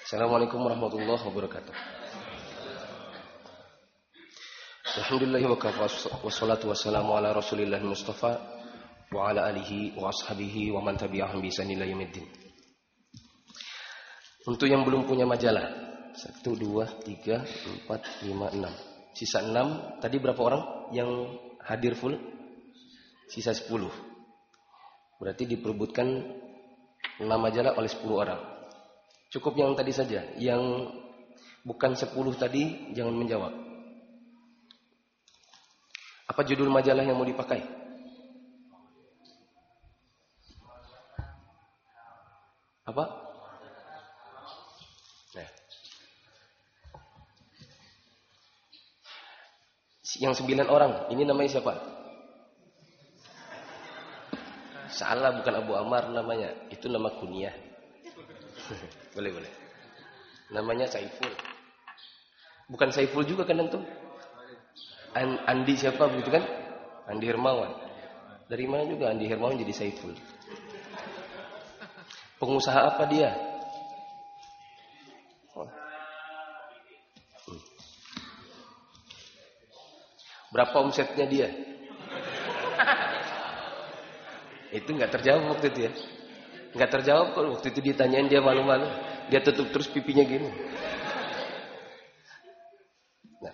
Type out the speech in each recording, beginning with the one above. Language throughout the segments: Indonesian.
Assalamualaikum warahmatullahi wabarakatuh. Alhamdulillah wa kafa wassalatu wassalamu ala Rasulillah Mustafa wa ala alihi wa ashabihi wa man tabi'ahum bi ihsan ila yaumiddin. Untuk yang belum punya majalah, 1 2 3 4 5 6. Sisa 6. Tadi berapa orang yang hadir full? Sisa 10. Berarti diperebutkan 6 majalah oleh 10 orang. Cukup yang tadi saja. Yang bukan 10 tadi jangan menjawab. Apa judul majalah yang mau dipakai? Apa? Nah. Yang 9 orang, ini namanya siapa? Salah, bukan Abu Ammar namanya. Itu nama kunyah. Boleh. Namanya Saiful. Bukan Saiful juga kan antum? Andi siapa begitu kan? Andi Hermawan. Dari mana juga Andi Hermawan jadi Saiful? Pengusaha apa dia? Berapa omsetnya dia? Itu nggak terjawab waktu itu ya. Nggak terjawab kalau waktu itu ditanyain dia malu-malu. Dia tutup terus pipinya gini. Nah.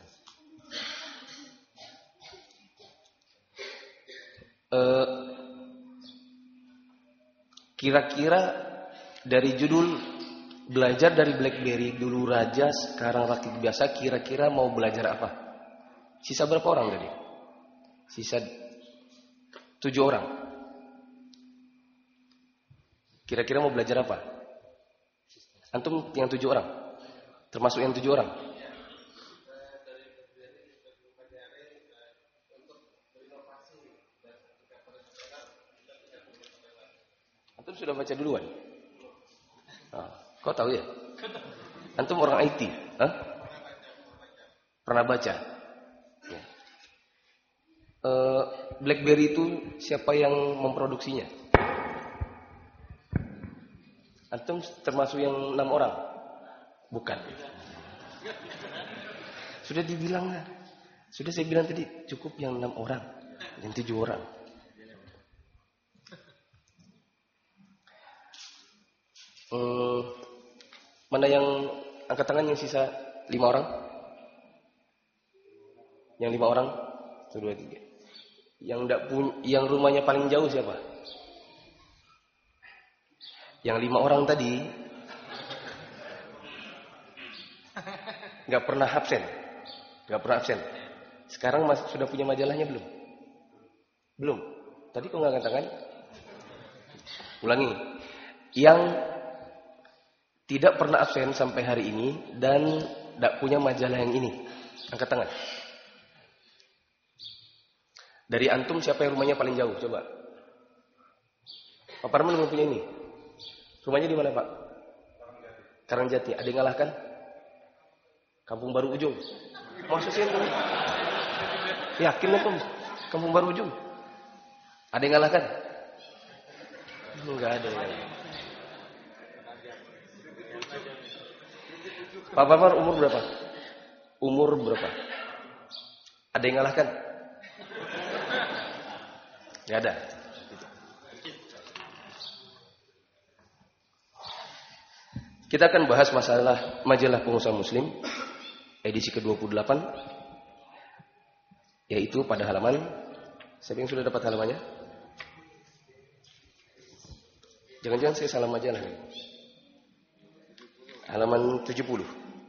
Kira-kira dari judul belajar dari BlackBerry dulu raja sekarang rakit biasa, kira-kira mau belajar apa? Sisa berapa orang tadi? Sisa 7 orang. Kira-kira mau belajar apa? Antum yang 7 orang? Termasuk yang 7 orang? Antum sudah baca duluan? Kau tahu ya? Antum orang IT? Hah? Pernah baca? Ya. BlackBerry itu siapa yang memproduksinya? Antum termasuk yang 6 orang? Bukan. Sudah dibilang lah. Sudah saya bilang tadi cukup yang 6 orang, yang 7 orang. Mana yang angkat tangan yang sisa 5 orang? Yang 5 orang? 1 2 3. Yang enggak punya, yang rumahnya paling jauh siapa? Yang 5 orang tadi nggak pernah absen, Sekarang sudah punya majalahnya belum? Belum. Tadi kok nggak angkat tangan? Ulangi. Yang tidak pernah absen sampai hari ini dan tidak punya majalah yang ini, angkat tangan. Dari antum siapa yang rumahnya paling jauh? Coba. Pak Parman belum punya ini. Rumahnya di mana, Pak? Karangjati. Ada yang ngalahkan? Kampung Baru Ujung. Maksud sih antum? Yakin antum? Kampung Baru Ujung. Ada yang ngalahkan? Enggak ada. Pak Parman umur berapa? Umur berapa? Ada yang ngalahkan? Enggak ada. Kita akan bahas masalah majalah pengusaha muslim edisi ke-28, yaitu pada halaman, siapa yang sudah dapat halamannya? Jangan-jangan saya salah majalah nih. Halaman 70.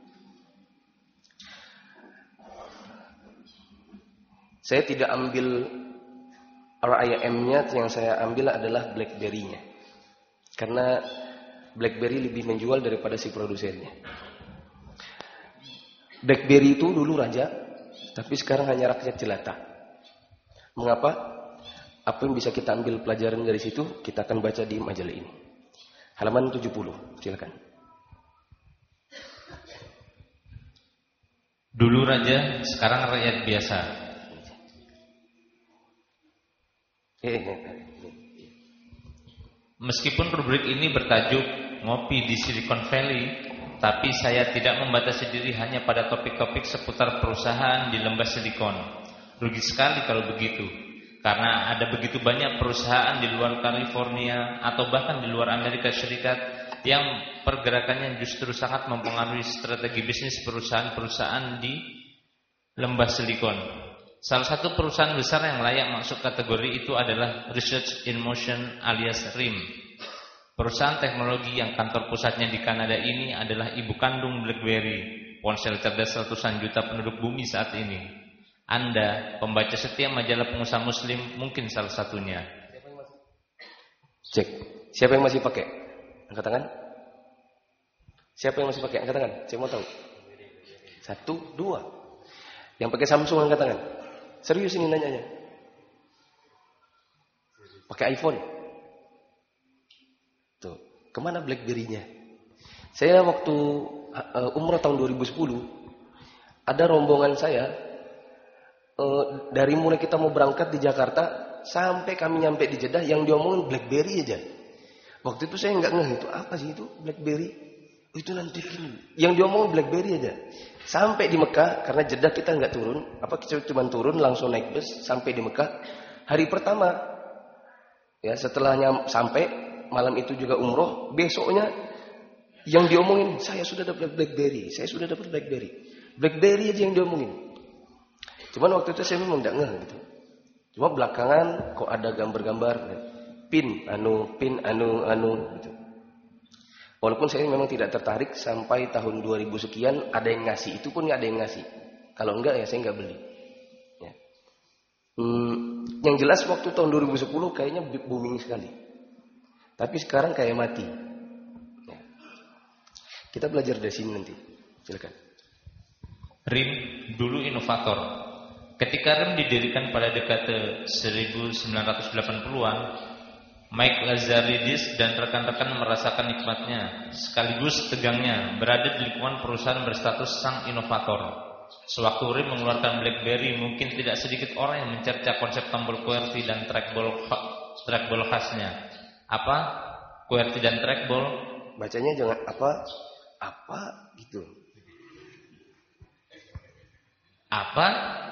Saya tidak ambil RIM-nya, yang saya ambil adalah BlackBerry-nya. Karena BlackBerry lebih menjual daripada si produsennya. BlackBerry itu dulu raja, tapi sekarang hanya rakyat jelata. Mengapa? Apa yang bisa kita ambil pelajaran dari situ? Kita akan baca di majalah ini. Halaman 70, silakan. Dulu raja, sekarang rakyat biasa. Meskipun rubrik ini bertajuk Ngopi di Silicon Valley, tapi saya tidak membatasi diri hanya pada topik-topik seputar perusahaan di lembah Silikon. Rugi sekali kalau begitu, karena ada begitu banyak perusahaan di luar California atau bahkan di luar Amerika Serikat yang pergerakannya justru sangat mempengaruhi strategi bisnis perusahaan-perusahaan di lembah Silikon. Salah satu perusahaan besar yang layak masuk kategori itu adalah Research in Motion alias RIM. Perusahaan teknologi yang kantor pusatnya di Kanada ini adalah ibu kandung BlackBerry, ponsel cerdas ratusan juta penduduk bumi saat ini. Anda, pembaca setia majalah pengusaha muslim, mungkin salah satunya. Cek, siapa yang masih pakai? Angkat tangan. Siapa yang masih pakai? Angkat tangan. Saya mau tahu. 1, 2. Yang pakai Samsung angkat tangan. Serius ini nanyanya. Pakai iPhone. Tuh, kemana BlackBerry-nya? Saya waktu umrah tahun 2010, ada rombongan saya, dari mulai kita mau berangkat di Jakarta sampai kami nyampe di Jeddah, yang diomongin BlackBerry aja. Waktu itu saya nggak ngeh, itu apa sih itu BlackBerry? Itu nanti ini. Yang diomongin BlackBerry aja. Sampai di Mekah, karena Jeddah kita nggak turun, kita cuma turun langsung naik bus sampai di Mekah. Hari pertama, ya setelahnya sampai malam itu juga umroh, besoknya yang diomongin, saya sudah dapat BlackBerry, saya sudah dapat BlackBerry. BlackBerry aja yang diomongin. Cuman waktu itu saya memang tidak ngeh gitu. Cuma belakangan kok ada gambar-gambar pin anu gitu. Walaupun saya memang tidak tertarik sampai tahun 2000 sekian ada yang ngasih, itu pun nggak ada yang ngasih. Kalau enggak ya saya nggak beli. Ya. Yang jelas waktu tahun 2010 kayaknya booming sekali. Tapi sekarang kayak mati. Ya. Kita belajar dari sini nanti. Silakan. RIM dulu inovator. Ketika RIM didirikan pada dekade 1980-an, Mike Lazaridis dan rekan-rekan merasakan nikmatnya, sekaligus tegangnya, berada di lingkungan perusahaan berstatus sang inovator. Sewaktu RIM mengeluarkan BlackBerry, mungkin tidak sedikit orang yang mencerca konsep tombol QWERTY dan trackball khasnya. Apa? QWERTY dan trackball? Bacanya jangan apa gitu. Apa?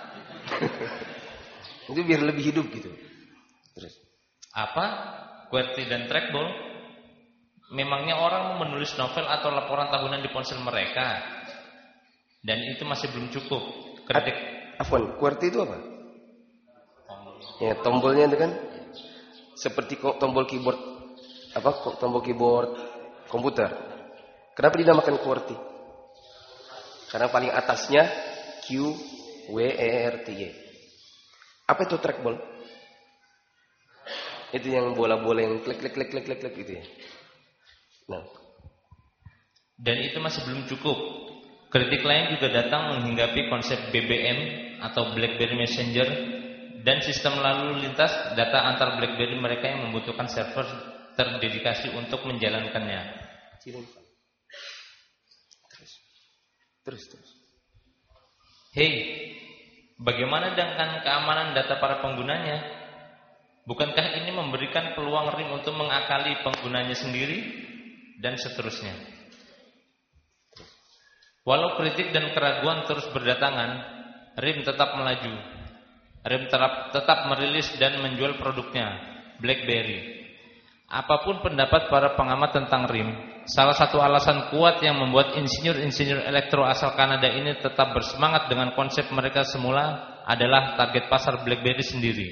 Itu biar lebih hidup gitu. Terus. Apa? QWERTY dan trackball? Memangnya orang mau menulis novel atau laporan tahunan di ponsel mereka? Dan itu masih belum cukup. Afwan, QWERTY itu apa? Ya, tombolnya itu kan seperti tombol keyboard tombol keyboard komputer. Kenapa dinamakan QWERTY? Karena paling atasnya QWERTY. Apa itu trackball? Itu yang bola-bola yang klik gitu ya. Nah. Dan itu masih belum cukup. Kritik lain juga datang menghinggapi konsep BBM atau BlackBerry Messenger dan sistem lalu lintas data antar BlackBerry mereka yang membutuhkan server terdedikasi untuk menjalankannya. Terus. Hei, bagaimana dengan keamanan data para penggunanya? Bukankah ini memberikan peluang RIM untuk mengakali penggunanya sendiri? Dan seterusnya. Walau kritik dan keraguan terus berdatangan, RIM tetap melaju. RIM tetap merilis dan menjual produknya, BlackBerry. Apapun pendapat para pengamat tentang RIM, salah satu alasan kuat yang membuat insinyur-insinyur elektro asal Kanada ini tetap bersemangat dengan konsep mereka semula adalah target pasar BlackBerry sendiri,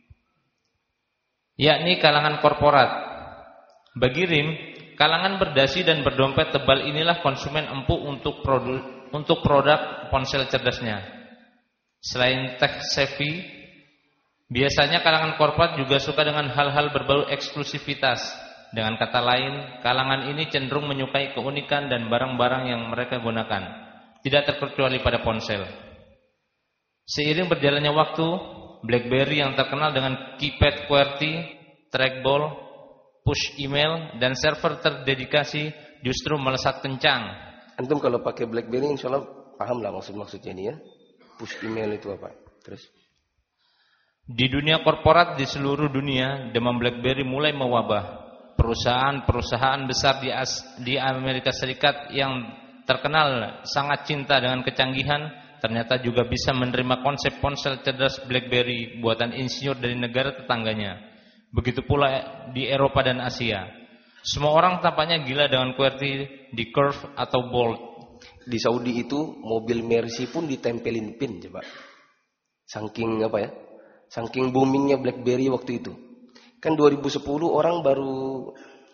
yakni kalangan korporat. Bagi RIM, kalangan berdasi dan berdompet tebal inilah konsumen empuk untuk produk ponsel cerdasnya. Selain tech savvy, biasanya kalangan korporat juga suka dengan hal-hal berbau eksklusivitas. Dengan kata lain, kalangan ini cenderung menyukai keunikan dan barang-barang yang mereka gunakan, tidak terkecuali pada ponsel. Seiring berjalannya waktu, BlackBerry yang terkenal dengan keypad QWERTY, trackball, push email, dan server terdedikasi justru melesat kencang. Antum kalau pakai BlackBerry insya Allah paham lah maksudnya ini ya. Push email itu apa? Terus. Di dunia korporat di seluruh dunia, demam BlackBerry mulai mewabah. Perusahaan-perusahaan besar di Amerika Serikat yang terkenal sangat cinta dengan kecanggihan, ternyata juga bisa menerima konsep ponsel cerdas BlackBerry buatan insinyur dari negara tetangganya. Begitu pula di Eropa dan Asia. Semua orang tampaknya gila dengan QWERTY di Curve atau Bolt. Di Saudi itu mobil Mercy pun ditempelin pin coba. Saking saking boomingnya BlackBerry waktu itu. Kan 2010 orang baru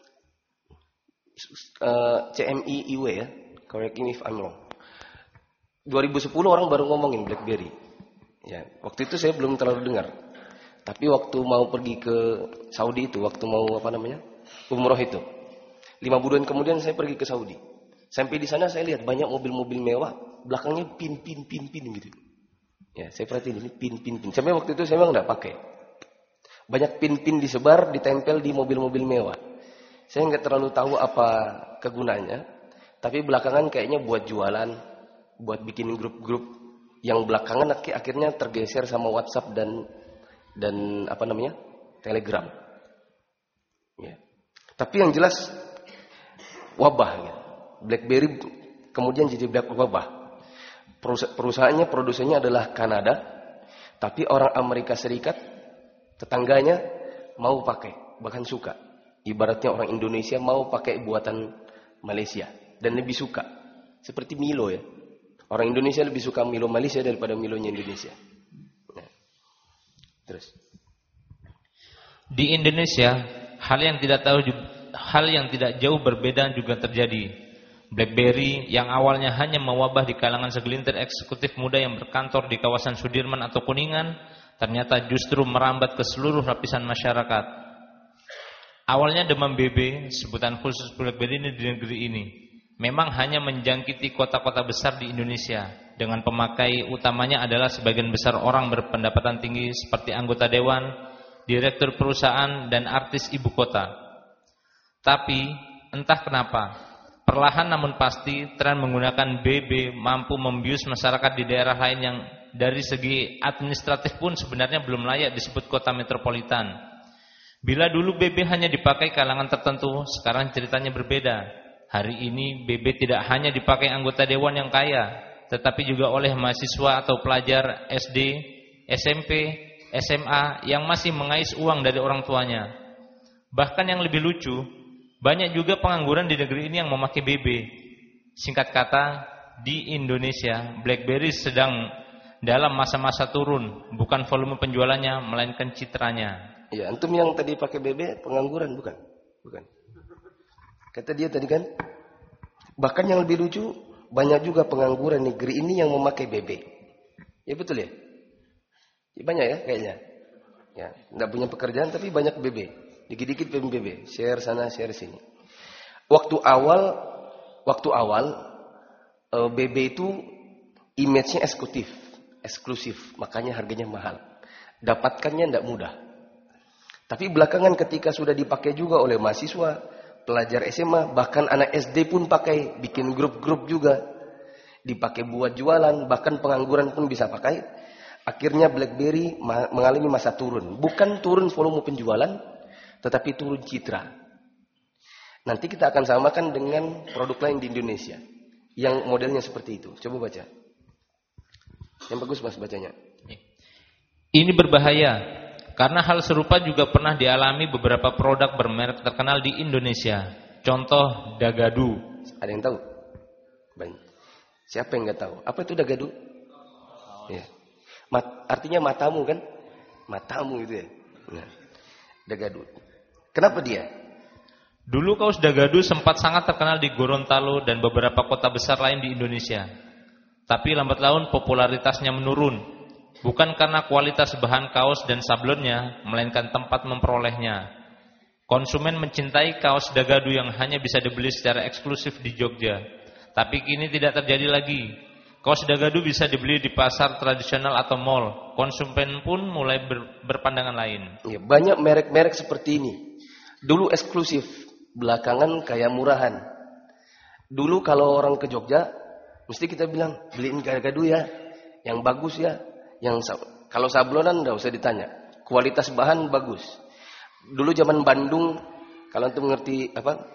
CMI IW ya. Correct me if I'm wrong. 2010 orang baru ngomongin BlackBerry. Ya, waktu itu saya belum terlalu dengar. Tapi waktu mau pergi ke Saudi itu, waktu mau umroh itu, 5 bulan kemudian saya pergi ke Saudi. Sampai di sana saya lihat banyak mobil-mobil mewah, belakangnya pin gitu. Ya, saya perhatiin ini pin. Sampai waktu itu saya memang nggak pakai. Banyak pin disebar, ditempel di mobil-mobil mewah. Saya nggak terlalu tahu apa kegunaannya, tapi belakangan kayaknya buat jualan, buat bikin grup-grup yang belakangan akhirnya tergeser sama WhatsApp dan Telegram. Ya. Tapi yang jelas wabah ya. BlackBerry kemudian jadi wabah. Perusahaannya, produsennya adalah Kanada, tapi orang Amerika Serikat tetangganya mau pakai, bahkan suka. Ibaratnya orang Indonesia mau pakai buatan Malaysia dan lebih suka. Seperti Milo ya. Orang Indonesia lebih suka Milo Malaysia daripada Milonya Indonesia. Nah. Terus. Di Indonesia, hal yang tidak jauh berbeda juga terjadi. BlackBerry yang awalnya hanya mewabah di kalangan segelintir eksekutif muda yang berkantor di kawasan Sudirman atau Kuningan, ternyata justru merambat ke seluruh lapisan masyarakat. Awalnya demam BB, sebutan khusus BlackBerry di negeri ini, memang hanya menjangkiti kota-kota besar di Indonesia, dengan pemakai utamanya adalah sebagian besar orang berpendapatan tinggi seperti anggota dewan, direktur perusahaan, dan artis ibu kota. Tapi, entah kenapa, perlahan namun pasti tren menggunakan BB mampu membius masyarakat di daerah lain yang dari segi administratif pun sebenarnya belum layak disebut kota metropolitan. Bila dulu BB hanya dipakai kalangan tertentu, sekarang ceritanya berbeda. Hari ini BB tidak hanya dipakai anggota dewan yang kaya, tetapi juga oleh mahasiswa atau pelajar SD, SMP, SMA yang masih mengais uang dari orang tuanya. Bahkan yang lebih lucu, banyak juga pengangguran di negeri ini yang memakai BB. Singkat kata, di Indonesia, BlackBerry sedang dalam masa-masa turun, bukan volume penjualannya, melainkan citranya. Ya, antum yang tadi pakai BB pengangguran bukan? Bukan. Kata dia tadi kan, bahkan yang lebih lucu, banyak juga pengangguran negeri ini yang memakai BB. Ya betul ya? Ya, banyak ya kayaknya. Ya, enggak punya pekerjaan tapi banyak BB. Dikit-dikit BB, share sana, share sini. Waktu awal BB itu image-nya eksklusif, makanya harganya mahal. Dapatkannya tidak mudah. Tapi belakangan ketika sudah dipakai juga oleh mahasiswa, pelajar SMA, bahkan anak SD pun pakai, bikin grup-grup juga. Dipakai buat jualan, bahkan pengangguran pun bisa pakai. Akhirnya BlackBerry mengalami masa turun. Bukan turun volume penjualan, tetapi turun citra. Nanti kita akan samakan dengan produk lain di Indonesia yang modelnya seperti itu. Coba baca. Yang bagus Mas bacanya. Ini berbahaya karena hal serupa juga pernah dialami beberapa produk bermerek terkenal di Indonesia. Contoh Dagadu. Ada yang tahu? Banyak. Siapa yang nggak tahu? Apa itu Dagadu? Ya. Artinya matamu kan? Matamu itu ya. Nah, Dagadu. Kenapa dia? Dulu kaos Dagadu sempat sangat terkenal di Gorontalo dan beberapa kota besar lain di Indonesia. Tapi lambat laun popularitasnya menurun. Bukan karena kualitas bahan kaos dan sablonnya, melainkan tempat memperolehnya. Konsumen mencintai kaos Dagadu yang hanya bisa dibeli secara eksklusif di Jogja. Tapi kini tidak terjadi lagi. Kaos Dagadu bisa dibeli di pasar tradisional atau mall. Konsumen pun mulai berpandangan lain. Ya, banyak merek-merek seperti ini. Dulu eksklusif, belakangan kayak murahan. Dulu kalau orang ke Jogja, mesti kita bilang, beliin Dagadu ya, yang bagus ya. Kalau sablonan enggak usah ditanya, kualitas bahan bagus. Dulu zaman Bandung, kalau antum mengerti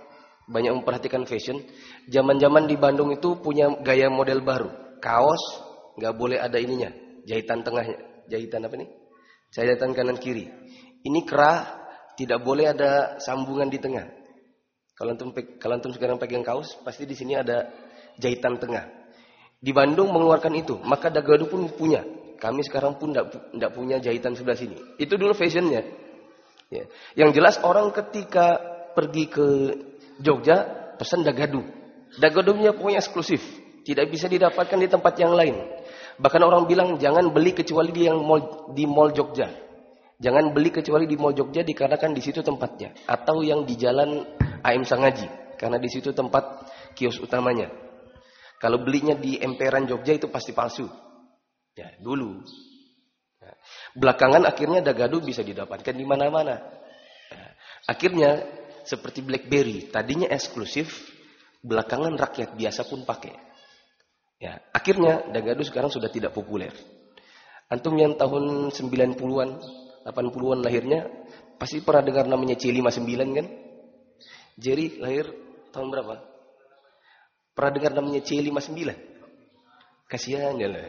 banyak memperhatikan fashion. Zaman-zaman di Bandung itu punya gaya model baru. Kaos nggak boleh ada ininya, jahitan tengahnya, jahitan apa nih? Jahitan kanan kiri. Ini kerah tidak boleh ada sambungan di tengah. Kalau antum sekarang pegang kaos, pasti di sini ada jahitan tengah. Di Bandung mengeluarkan itu, maka Dagadu pun punya. Kami sekarang pun tidak punya jahitan sebelah sini. Itu dulu fashionnya. Ya. Yang jelas orang ketika pergi ke Jogja pesan Dagadu. Dagadunya pokoknya eksklusif, tidak bisa didapatkan di tempat yang lain. Bahkan orang bilang jangan beli kecuali di mall Jogja. Jangan beli kecuali di mall Jogja dikarenakan di situ tempatnya, atau yang di jalan AM Sangaji, karena di situ tempat kios utamanya. Kalau belinya di emperan Jogja itu pasti palsu. Ya, dulu. Nah, belakangan akhirnya Dagadu bisa didapatkan di mana-mana. Nah, akhirnya seperti BlackBerry, tadinya eksklusif, belakangan rakyat biasa pun pakai. Ya, akhirnya Dagadu sekarang sudah tidak populer. Antum yang tahun 90-an, 80-an lahirnya, pasti pernah dengar namanya C59 kan? Jerry lahir tahun berapa? Pernah dengar namanya C59? Kasihan ya lah.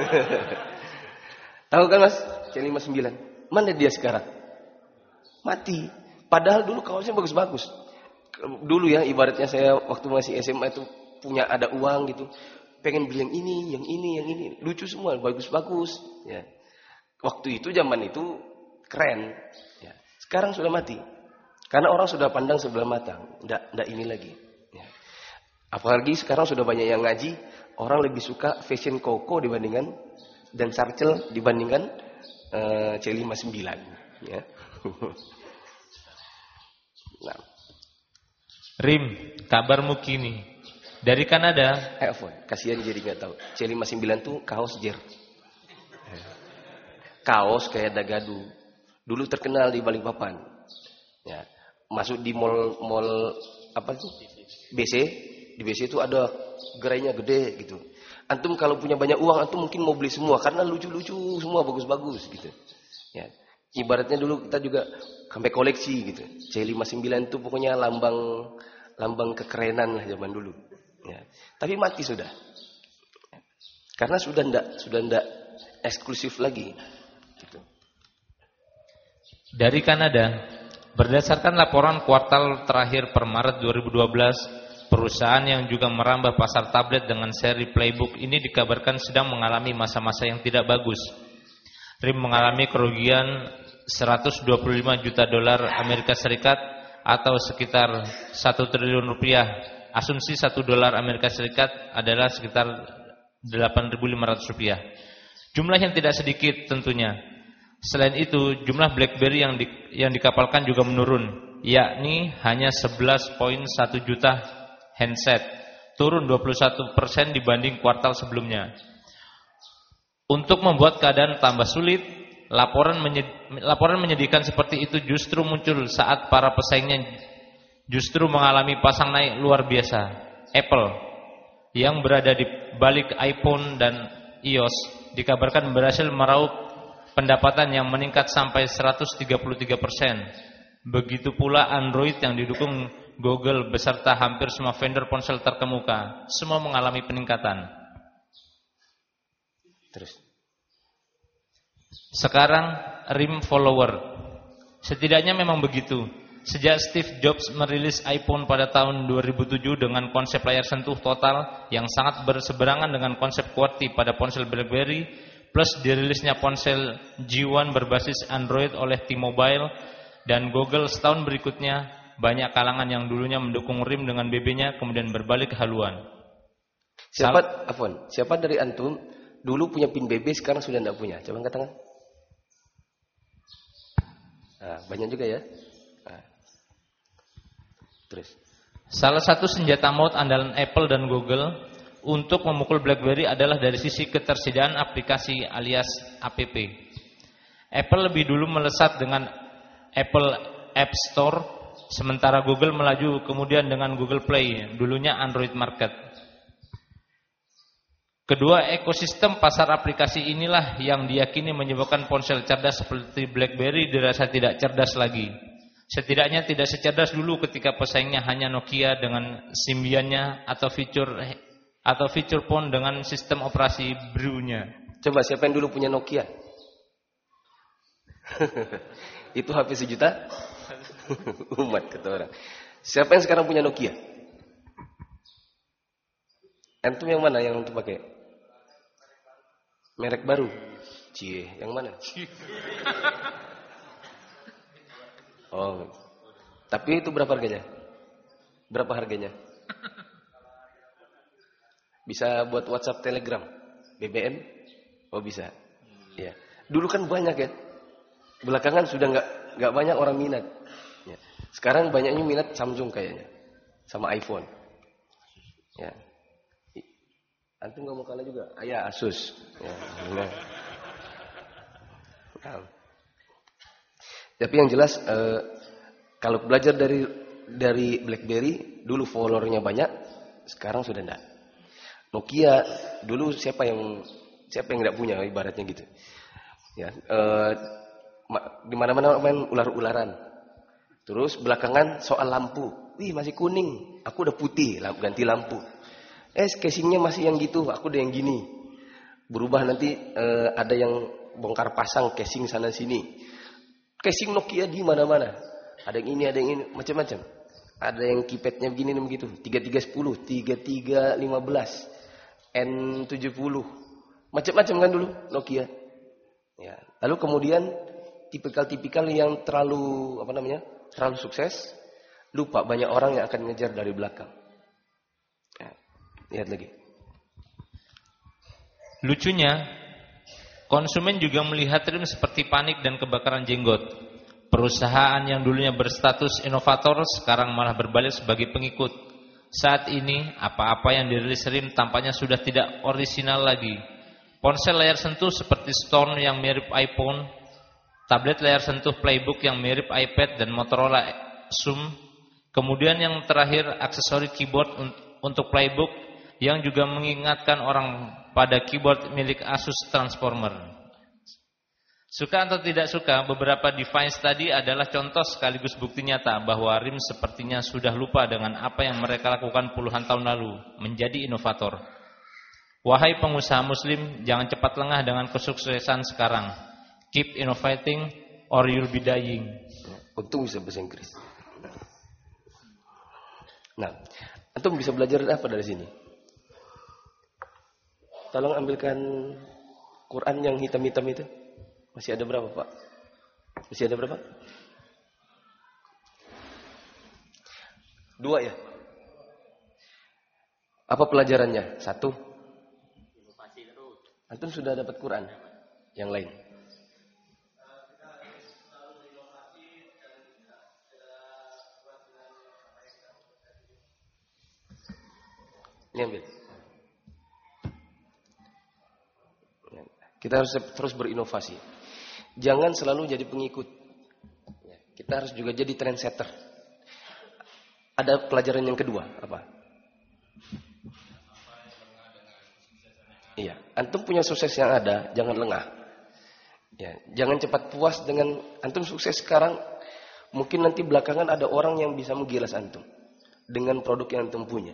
Tahu kan Mas? C59. Mana dia sekarang? Mati. Padahal dulu kaosnya bagus-bagus. Dulu ya, ibaratnya saya waktu masih SMA itu punya ada uang gitu. Pengen beli yang ini. Lucu semua, bagus-bagus. Ya. Waktu itu, zaman itu keren. Ya. Sekarang sudah mati. Karena orang sudah pandang sebelah mata. Nggak ini lagi. Ya. Apalagi sekarang sudah banyak yang ngaji. Orang lebih suka fashion koko dibandingkan dan sarcel dibandingkan C59. Ya. Nah. Rim, kabarmu kini dari Kanada. Kasihan jadi nggak tahu. C59 tuh kaos jer. Kaos kayak Dagadu. Dulu terkenal di Balikpapan. Ya. Masuk di mall apa itu? BC. Di BC itu ada gerainya gede gitu. Antum kalau punya banyak uang, antum mungkin mau beli semua karena lucu-lucu semua, bagus-bagus gitu. Ya. Ibaratnya dulu kita juga sampai koleksi gitu. C59 itu pokoknya lambang kekerenan lah zaman dulu. Ya. Tapi mati sudah. Karena sudah ndak eksklusif lagi. Gitu. Dari Kanada, berdasarkan laporan kuartal terakhir per Maret 2012, perusahaan yang juga merambah pasar tablet dengan seri Playbook ini dikabarkan sedang mengalami masa-masa yang tidak bagus. RIM mengalami kerugian 125 juta dolar Amerika Serikat atau sekitar 1 triliun rupiah. Asumsi 1 dolar Amerika Serikat adalah sekitar 8.500 rupiah. Jumlah yang tidak sedikit tentunya. Selain itu, jumlah BlackBerry yang dikapalkan juga menurun, yakni hanya 11,1 juta handset, turun 21% dibanding kuartal sebelumnya. Untuk membuat keadaan tambah sulit, laporan menyedihkan seperti itu justru muncul saat para pesaingnya justru mengalami pasang naik luar biasa. Apple yang berada di balik iPhone dan iOS dikabarkan berhasil meraup pendapatan yang meningkat sampai 133%. Begitu pula Android yang didukung Google beserta hampir semua vendor ponsel terkemuka, semua mengalami peningkatan. Terus. Sekarang RIM follower. Setidaknya memang begitu. Sejak Steve Jobs merilis iPhone pada tahun 2007 dengan konsep layar sentuh total yang sangat berseberangan dengan konsep QWERTY pada ponsel BlackBerry, plus dirilisnya ponsel G1 berbasis Android oleh T-Mobile dan Google setahun berikutnya, banyak kalangan yang dulunya mendukung RIM dengan BB-nya kemudian berbalik haluan. Siapa dari antum dulu punya pin BB sekarang sudah tidak punya? Coba angkat tangan. Nah, banyak juga ya. Nah. Terus. Salah satu senjata maut andalan Apple dan Google untuk memukul BlackBerry adalah dari sisi ketersediaan aplikasi alias app. Apple lebih dulu melesat dengan Apple App Store, sementara Google melaju kemudian dengan Google Play, dulunya Android Market. Kedua ekosistem pasar aplikasi inilah yang diyakini menyebabkan ponsel cerdas seperti BlackBerry dirasa tidak cerdas lagi. Setidaknya tidak secerdas dulu ketika pesaingnya hanya Nokia dengan Symbian-nya atau fitur phone dengan sistem operasi Brew-nya. Coba siapa yang dulu punya Nokia? Itu HP sejuta? Umat kata orang. Siapa yang sekarang punya Nokia? Antum yang mana yang antum pakai? Merek baru. Cie, yang mana? Oh. Tapi itu berapa harganya? Berapa harganya? Bisa buat WhatsApp, Telegram, BBM? Oh bisa. Ya. Dulu kan banyak ya. Belakangan sudah nggak banyak orang minat. Ya. Sekarang banyaknya minat Samsung kayaknya, sama iPhone. Ya. Antum nggak mau kalah juga? Ya Asus. Ya. Nah. Tapi yang jelas kalau belajar dari BlackBerry dulu followernya banyak, sekarang sudah enggak. Nokia dulu siapa yang enggak punya ibaratnya gitu. Ya, di mana-mana main ular-ularan. Terus belakangan soal lampu. Wih, masih kuning, aku udah putih, ganti lampu. Casingnya masih yang gitu, aku udah yang gini. Berubah nanti ada yang bongkar pasang casing sana sini. Casing Nokia di mana-mana. Ada yang ini, macam-macam. Ada yang keypadnya begini dan begitu. 3310, 3315, N70. Macam-macam kan dulu Nokia. Ya. Lalu kemudian tipikal-tipikal yang terlalu terlalu sukses, lupa banyak orang yang akan ngejar dari belakang. Ya. Lihat lagi. Lucunya, konsumen juga melihat RIM seperti panik dan kebakaran jenggot. Perusahaan yang dulunya berstatus inovator sekarang malah berbalik sebagai pengikut. Saat ini, apa-apa yang dirilis RIM tampaknya sudah tidak orisinal lagi. Ponsel layar sentuh seperti Stone yang mirip iPhone, tablet layar sentuh Playbook yang mirip iPad dan Motorola Zoom. Kemudian yang terakhir, aksesori keyboard untuk Playbook yang juga mengingatkan orang pada keyboard milik Asus Transformer. Suka atau tidak suka, beberapa device tadi adalah contoh sekaligus bukti nyata bahwa RIM sepertinya sudah lupa dengan apa yang mereka lakukan puluhan tahun lalu, menjadi inovator. Wahai pengusaha muslim, jangan cepat lengah dengan kesuksesan sekarang. Keep innovating or you'll be dying. Untung bisa bahasa Inggris. Nah, antum bisa belajar apa dari sini? Tolong ambilkan Quran yang hitam-hitam itu. Masih ada berapa, Pak? Masih ada berapa? 2 ya? Apa pelajarannya? 1. Antum sudah dapat Quran? Yang lain? Ini ambil. Kita harus terus berinovasi. Jangan selalu jadi pengikut. Kita harus juga jadi trendsetter. Ada pelajaran yang kedua, apa? Iya, antum punya sukses yang ada, jangan lengah. Ya, jangan cepat puas dengan antum sukses sekarang. Mungkin nanti belakangan ada orang yang bisa menggilas antum dengan produk yang antum punya.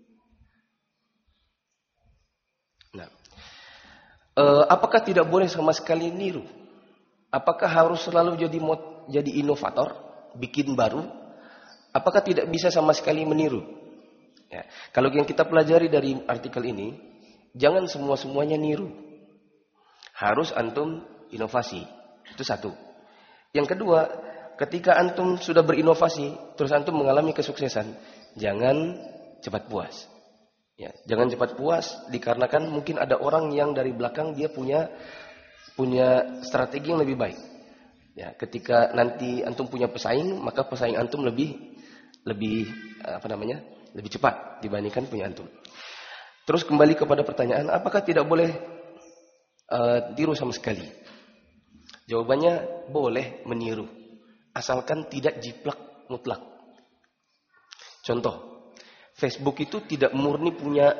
Nah, apakah tidak boleh sama sekali niru? Apakah harus selalu jadi inovator, bikin baru? Apakah tidak bisa sama sekali meniru? Ya, kalau yang kita pelajari dari artikel ini, jangan semuanya niru. Harus antum inovasi. Itu satu. Yang kedua, ketika antum sudah berinovasi, terus antum mengalami kesuksesan, jangan cepat puas. Ya, jangan cepat puas dikarenakan mungkin ada orang yang dari belakang dia punya strategi yang lebih baik. Ya, ketika nanti antum punya pesaing, maka pesaing antum lebih cepat dibandingkan punya antum. Terus kembali kepada pertanyaan, apakah tidak boleh tiru sama sekali? Jawabannya boleh meniru, asalkan tidak jiplak mutlak. Contoh, Facebook itu tidak murni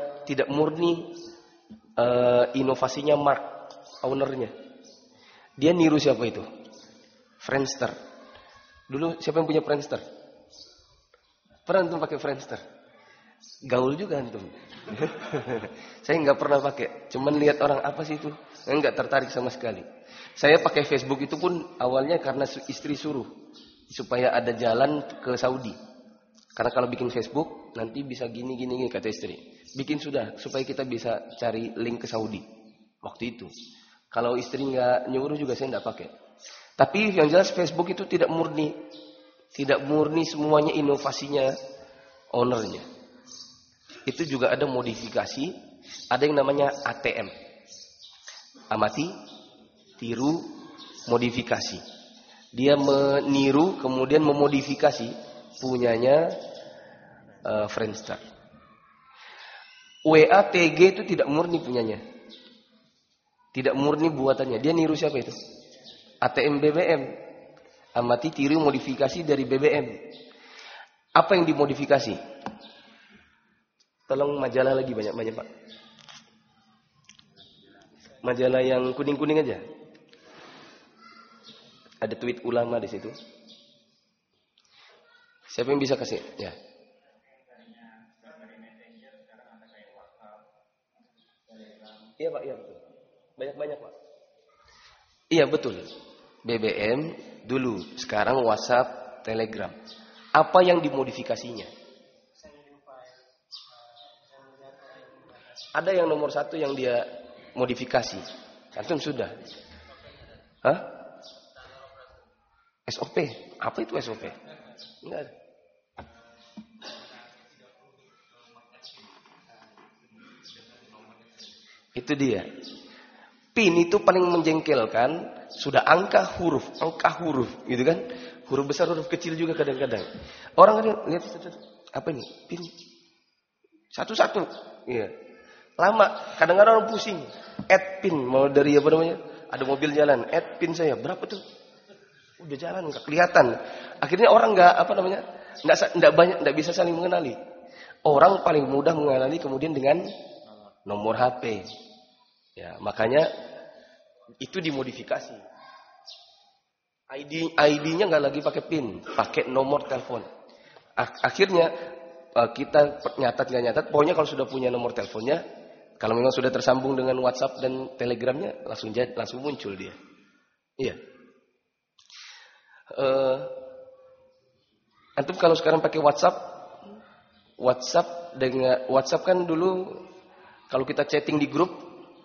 inovasinya Mark, ownernya. Dia niru siapa itu? Friendster. Dulu siapa yang punya Friendster? Pernah antum pakai Friendster? Gaul juga antum. Saya nggak pernah pakai. Cuman lihat orang apa sih itu. Saya nggak tertarik sama sekali. Saya pakai Facebook itu pun awalnya karena istri suruh. Supaya ada jalan ke Saudi. Karena kalau bikin Facebook nanti bisa gini kata istri. Bikin sudah supaya kita bisa cari link ke Saudi. Waktu itu. Kalau istri nggak nyuruh juga saya nggak pakai. Tapi yang jelas Facebook itu tidak murni. Tidak murni semuanya inovasinya ownernya. Itu juga ada modifikasi. Ada yang namanya ATM. Amati, tiru, modifikasi. Dia meniru kemudian memodifikasi punyanya Friendster. WATG itu tidak murni punyanya. Tidak murni buatannya. Dia niru siapa itu? ATM BBM. Amati, tiru, modifikasi dari BBM. Apa yang dimodifikasi? Tolong majalah lagi banyak-banyak Pak. Majalah yang kuning-kuning aja. Ada tweet ulama di situ. Siapa yang bisa kasih? Ya. Iya Pak, iya betul. Banyak-banyak Pak. Iya betul. BBM dulu, sekarang WhatsApp, Telegram. Apa yang dimodifikasinya? Ada yang nomor 1 yang dia modifikasi. Antum sudah. Hah? SOP. Apa itu SOP? Enggak ada. Itu dia. PIN itu paling menjengkelkan, sudah angka huruf, gitu kan? Huruf besar, huruf kecil juga kadang-kadang. Orang lihat apa ini? PIN. Satu-satu. Iya. Lama, kadang-kadang orang pusing. Add PIN, mau dari apa namanya? Ada mobil jalan, add PIN saya, berapa tuh? Udah jalan, nggak kelihatan. Akhirnya orang nggak bisa saling mengenali. Orang paling mudah mengenali kemudian dengan nomor HP. Ya, makanya itu dimodifikasi. ID-nya nggak lagi pakai PIN, pakai nomor telepon. Akhirnya kita nyatat, pokoknya kalau sudah punya nomor teleponnya, kalau memang sudah tersambung dengan WhatsApp dan Telegramnya, langsung muncul dia. Iya. Antum kalau sekarang pakai WhatsApp kan dulu kalau kita chatting di grup,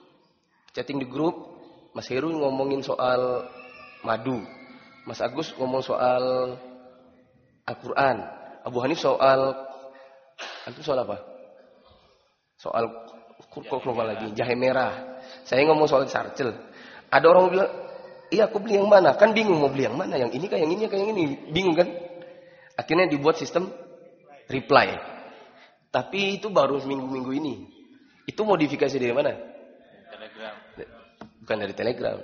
Mas Heru ngomongin soal madu, Mas Agus ngomong soal Al-Quran, Abu Hanif soal apa? Soal kurma lagi, jahe merah. Saya ngomong soal sarcel. Ada orang bilang, iya aku beli yang mana? Kan bingung mau beli yang mana? Yang ini kah yang ini kah yang ini? Bingung kan? Akhirnya dibuat sistem reply. Tapi itu baru minggu-minggu ini. Itu modifikasi dari mana? Telegram. Bukan dari Telegram.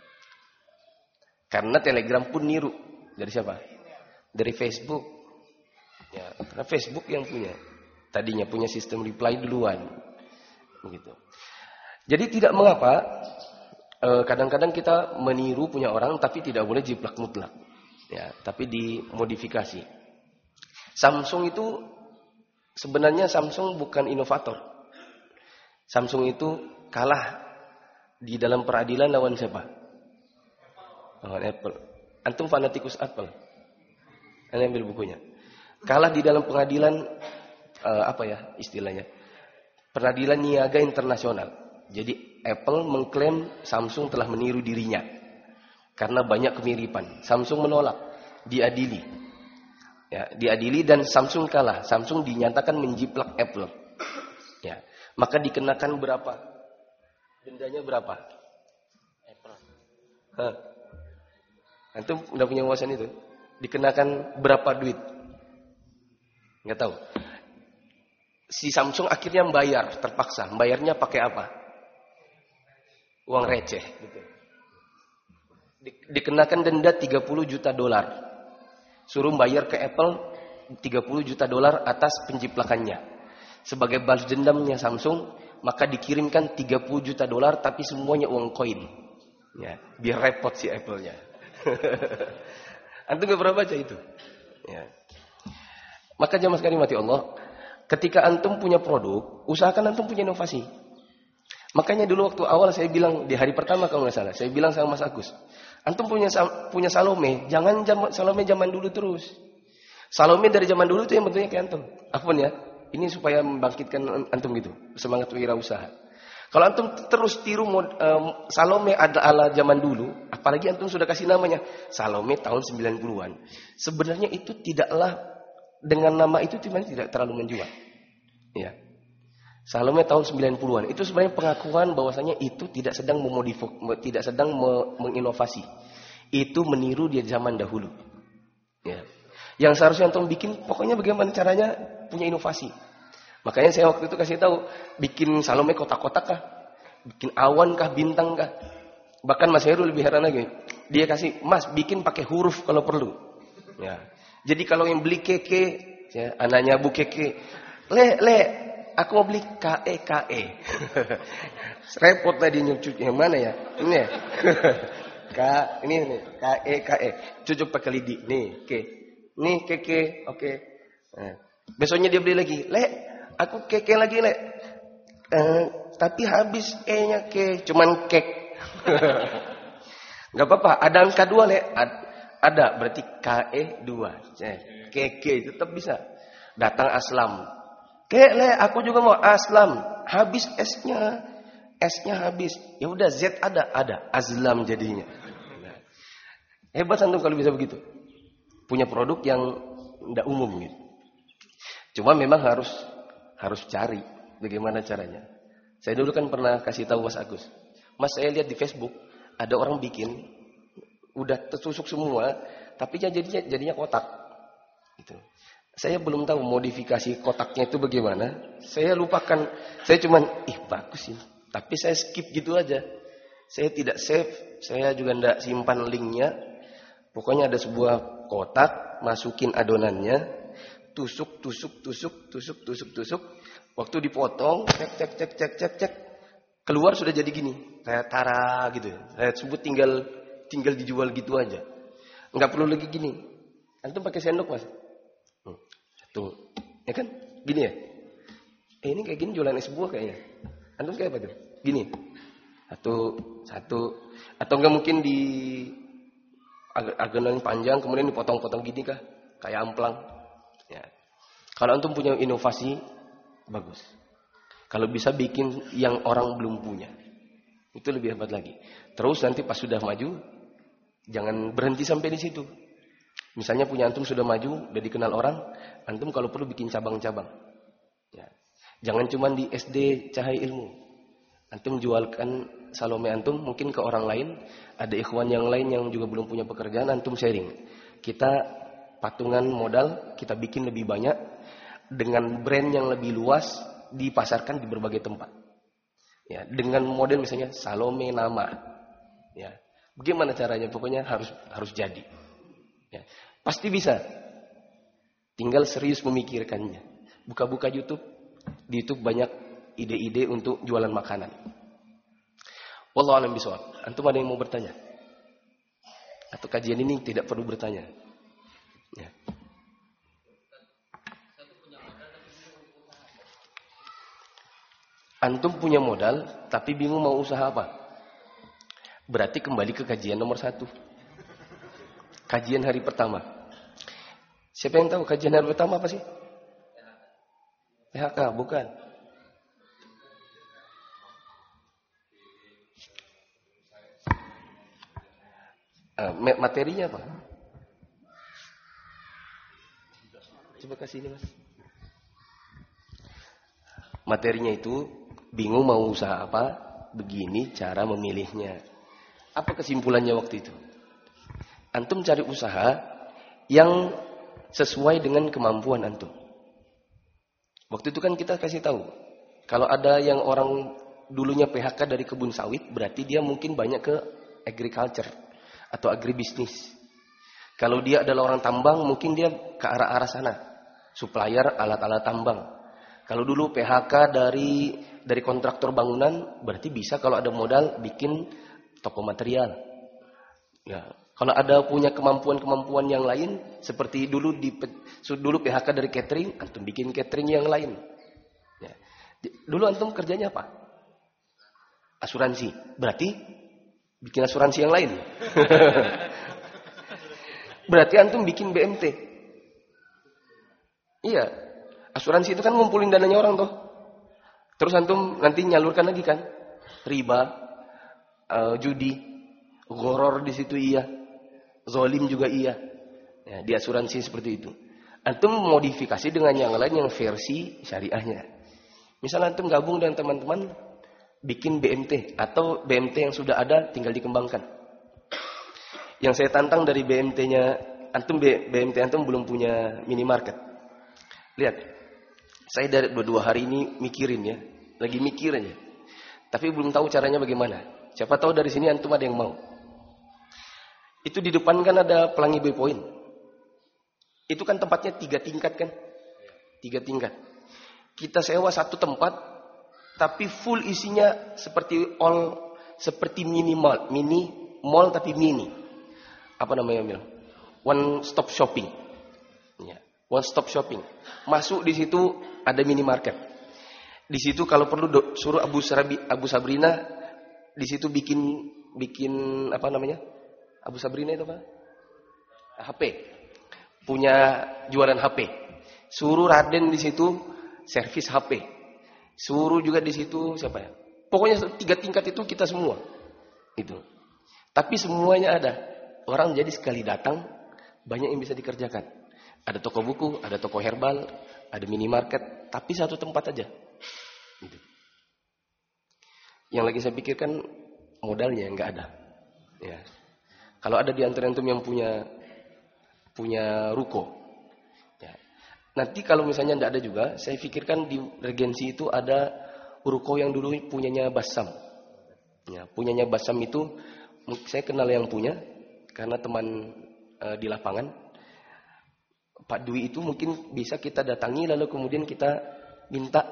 Karena Telegram pun niru. Dari siapa? Dari Facebook. Ya, karena Facebook yang punya. Tadinya punya sistem reply duluan. Begitu. Jadi tidak mengapa kadang-kadang kita meniru punya orang tapi tidak boleh jiplak mutlak. Ya, tapi dimodifikasi. Samsung itu sebenarnya Samsung bukan inovator. Samsung itu kalah di dalam peradilan lawan siapa? Lawan Apple. Antum fanatikus Apple. Anda ambil bukunya. Kalah di dalam pengadilan apa ya istilahnya? Peradilan niaga internasional. Jadi Apple mengklaim Samsung telah meniru dirinya karena banyak kemiripan. Samsung menolak, diadili. Ya, diadili dan Samsung kalah. Samsung dinyatakan menjiplak Apple. Ya, maka dikenakan berapa? Dendanya berapa? Apple. Hah? Antum udah punya wawasan itu? Dikenakan berapa duit? Nggak tahu. Si Samsung akhirnya membayar, terpaksa. Bayarnya pakai apa? Uang receh. Gitu. Dikenakan denda 30 juta dolar. Suruh bayar ke Apple 30 juta dolar atas penjiplakannya. Sebagai balas dendamnya Samsung, maka dikirimkan 30 juta dolar tapi semuanya uang koin. Ya, biar repot si Apple-nya. Antum nggak pernah baca itu. Ya. Maka jamaah sekalian mati Allah, ketika antum punya produk, usahakan antum punya inovasi. Makanya dulu waktu awal saya bilang di hari pertama kalau nggak salah, saya bilang sama Mas Agus, antum punya Salome, jangan Salome zaman dulu terus. Salome dari zaman dulu itu yang bentuknya kayak antum. Afwan ya, ini supaya membangkitkan antum gitu, semangat wirausaha. Kalau antum terus tiru Salome ala zaman dulu, apalagi antum sudah kasih namanya Salome tahun 90-an. Sebenarnya itu tidaklah, dengan nama itu tidak terlalu menjual. Ya. Salome tahun 90-an itu sebenarnya pengakuan bahwasanya itu tidak sedang menginovasi. Itu meniru di zaman dahulu. Ya. Yang seharusnya antum bikin pokoknya bagaimana caranya punya inovasi. Makanya saya waktu itu kasih tahu, bikin Salome kotak-kotak kah? Bikin awan kah? Bintang kah? Bahkan Mas Heru lebih heran lagi. Dia kasih, Mas bikin pakai huruf kalau perlu. Ya. Jadi kalau yang beli keke, ya, anaknya Bu Keke, Le, aku mau beli KE. Repot tadi nyucuk yang mana ya? Ini ya. ini KE. Cucuk pakai lidi. Nih, ke. Nih keke, oke. Nah, besoknya dia beli lagi, Le, aku keke lagi, Le. Tapi habis E-nya ke, cuman kek. Gak apa-apa, ada angka 2, Le. Ada, berarti KE 2. Keke itu tetap bisa. Datang Aslam. Ke, Le, aku juga mau Aslam. Habis S-nya. S-nya habis. Ya udah, Z ada. Azlam jadinya. Nah, hebat antum kalau bisa begitu. Punya produk yang tidak umum gitu. Cuma memang harus cari bagaimana caranya. Saya dulu kan pernah kasih tahu Mas Agus. Mas, saya lihat di Facebook ada orang bikin udah tertusuk semua, tapi jadinya kotak. Gitu. Saya belum tahu modifikasi kotaknya itu bagaimana. Saya lupakan. Saya cuman bagus sih. Tapi saya skip gitu aja. Saya tidak save, saya juga tidak simpan linknya. Pokoknya ada sebuah kotak, masukin adonannya, tusuk. Waktu dipotong, cek. Keluar sudah jadi gini, kayak tara gitu. Saya sebut tinggal dijual gitu aja. Enggak perlu lagi gini. Antum pakai sendok, Mas? Tuh, ya kan? Gini ya? Ini kayak gini jualan es buah kayaknya. Antum kayak apa tuh? Gini. Satu. Atau enggak mungkin di adonan panjang kemudian dipotong-potong gini kah? Kayak amplang. Ya. Kalau antum punya inovasi, bagus. Kalau bisa bikin yang orang belum punya, itu lebih hebat lagi. Terus nanti pas sudah maju, jangan berhenti sampai di situ. Misalnya punya antum sudah maju, udah dikenal orang, antum kalau perlu bikin cabang-cabang. Ya. Jangan cuma di SD Cahaya Ilmu. Antum jualkan Salome antum mungkin ke orang lain, ada ikhwan yang lain yang juga belum punya pekerjaan, antum sharing. Kita patungan modal, kita bikin lebih banyak dengan brand yang lebih luas, dipasarkan di berbagai tempat. Ya, dengan model misalnya Salome nama. Ya. Bagaimana caranya? Pokoknya harus jadi. Ya. Pasti bisa. Tinggal serius memikirkannya. Buka-buka YouTube, di YouTube banyak ide-ide untuk jualan makanan. Wallahu a'lam bishawab. Antum ada yang mau bertanya? Atau kajian ini tidak perlu bertanya? Ya. Antum punya modal, tapi bingung mau usaha apa? Berarti kembali ke kajian nomor 1. Kajian hari pertama. Siapa yang tahu kajian hari pertama apa sih? PHK, bukan. Materinya apa? Coba kasih ini, Mas. Materinya itu bingung mau usaha apa, begini cara memilihnya. Apa kesimpulannya waktu itu? Antum cari usaha yang sesuai dengan kemampuan antum. Waktu itu kan kita kasih tahu, kalau ada yang orang dulunya PHK dari kebun sawit, berarti dia mungkin banyak ke agriculture atau agribisnis. Kalau dia adalah orang tambang, mungkin dia ke arah-arah sana. Supplier alat-alat tambang. Kalau dulu PHK dari kontraktor bangunan, berarti bisa kalau ada modal bikin toko material. Ya, Kalau ada punya kemampuan-kemampuan yang lain, seperti dulu PHK dari catering, antum bikin catering yang lain. Ya. Dulu antum kerjanya apa? Asuransi. Berarti bikin asuransi yang lain. Berarti antum bikin BMT. Iya. Asuransi itu kan ngumpulin dananya orang tuh. Terus antum nanti nyalurkan lagi kan? Riba, judi, goror di situ iya. Zolim juga iya. Ya, di asuransi seperti itu. Antum modifikasi dengan yang lain yang versi syariahnya. Misalnya antum gabung dengan teman-teman bikin BMT atau BMT yang sudah ada tinggal dikembangkan. Yang saya tantang dari BMT-nya antum, BMT antum belum punya minimarket. Lihat. Saya dari 2 hari ini mikirin ya. Lagi mikir aja. Tapi belum tahu caranya bagaimana. Siapa tahu dari sini antum ada yang mau. Itu di depan kan ada Pelangi Bay Point. Itu kan tempatnya 3 tingkat kan? 3 tingkat. Kita sewa 1 tempat, tapi full isinya seperti mini mall tapi mini. Apa namanya bilang? One stop shopping. Ya, one stop shopping. Masuk di situ ada minimarket. Di situ kalau perlu suruh Abu Sabrina di situ bikin apa namanya? Abu Sabrina itu apa? HP. Punya jualan HP. Suruh Raden di situ servis HP. Suruh juga di situ siapa ya? Pokoknya 3 tingkat itu kita semua. Itu. Tapi semuanya ada. Orang jadi sekali datang banyak yang bisa dikerjakan. Ada toko buku, ada toko herbal, ada minimarket, tapi 1 tempat aja. Gitu. Yang lagi saya pikirkan modalnya nggak ada. Ya. Kalau ada di antara antum yang punya ruko, ya. Nanti kalau misalnya tidak ada juga, saya pikirkan di Regensi itu ada ruko yang dulu punyanya Basam. Ya, punyanya Basam itu saya kenal yang punya karena teman di lapangan. Pak Dwi itu mungkin bisa kita datangi lalu kemudian kita minta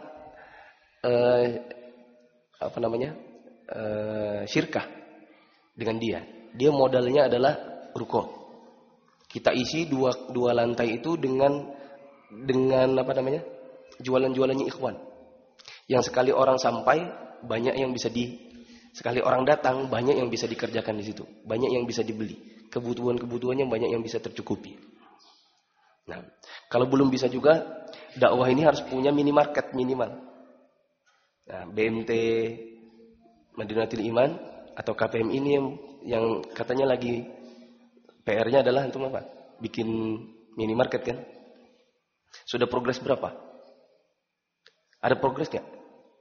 syirkah dengan dia. Dia modalnya adalah ruko. Kita isi dua lantai itu dengan apa namanya? Jualan-jualannya ikhwan. Yang sekali orang sampai banyak yang bisa sekali orang datang banyak yang bisa dikerjakan di situ. Banyak yang bisa dibeli. Kebutuhannya banyak yang bisa tercukupi. Nah, kalau belum bisa juga dakwah ini harus punya minimarket minimal. Nah, BMT Madinatul Iman atau KPM ini yang katanya lagi PR-nya adalah antum apa? Bikin minimarket kan? Sudah progres berapa? Ada progres nggak?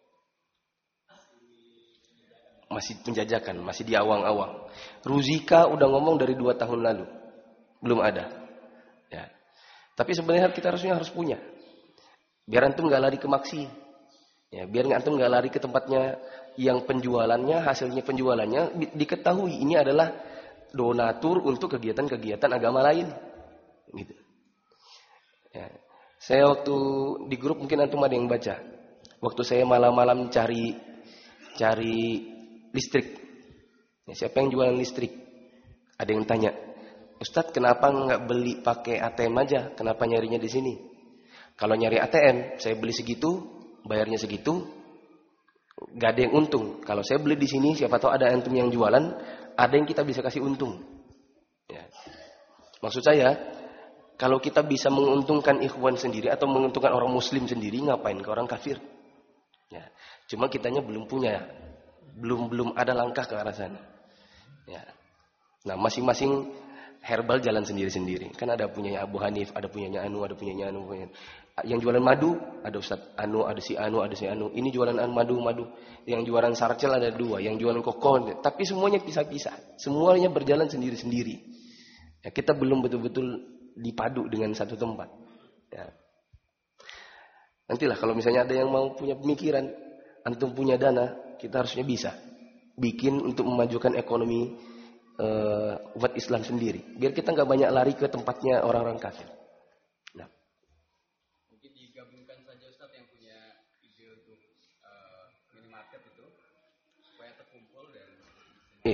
Masih penjajakan, masih di awang-awang. Ruzika udah ngomong dari 2 tahun lalu, belum ada. Ya. Tapi sebenarnya kita harus punya. Biar antum nggak lari ke maksi. Ya, biar antum nggak lari ke tempatnya yang hasilnya penjualannya diketahui ini adalah donatur untuk kegiatan-kegiatan agama lain. Gitu. Ya. Saya waktu di grup mungkin antum ada yang baca. Waktu saya malam-malam cari listrik. Ya, siapa yang jualan listrik? Ada yang tanya, Ustadz kenapa nggak beli pakai ATM aja? Kenapa nyarinya di sini? Kalau nyari ATM, saya beli segitu, bayarnya segitu. Gak ada yang untung. Kalau saya beli di sini, siapa tahu ada antum yang jualan, ada yang kita bisa kasih untung. Ya. Maksud saya, kalau kita bisa menguntungkan ikhwan sendiri atau menguntungkan orang muslim sendiri, ngapain ke orang kafir? Ya. Cuma kitanya belum punya, belum ada langkah ke arah sana. Ya. Nah, masing-masing herbal jalan sendiri-sendiri. Kan ada punyanya Abu Hanif, ada punyanya Anu, ada punyanya Anu. Yang jualan madu, ada Ustaz Anu, ada si Anu, ada si Anu. Ini jualan madu. Yang jualan sarcel ada 2, yang jualan koko. Tapi semuanya pisah-pisah. Semuanya berjalan sendiri-sendiri. Ya, kita belum betul-betul dipadu dengan satu tempat. Ya. Nantilah kalau misalnya ada yang mau punya pemikiran, antum punya dana, kita harusnya bisa bikin untuk memajukan ekonomi umat Islam sendiri. Biar kita nggak banyak lari ke tempatnya orang-orang kafir. Nah. Mungkin digabungkan saja Ustadz yang punya ide untuk minimarket itu supaya terkumpul dan. Iya.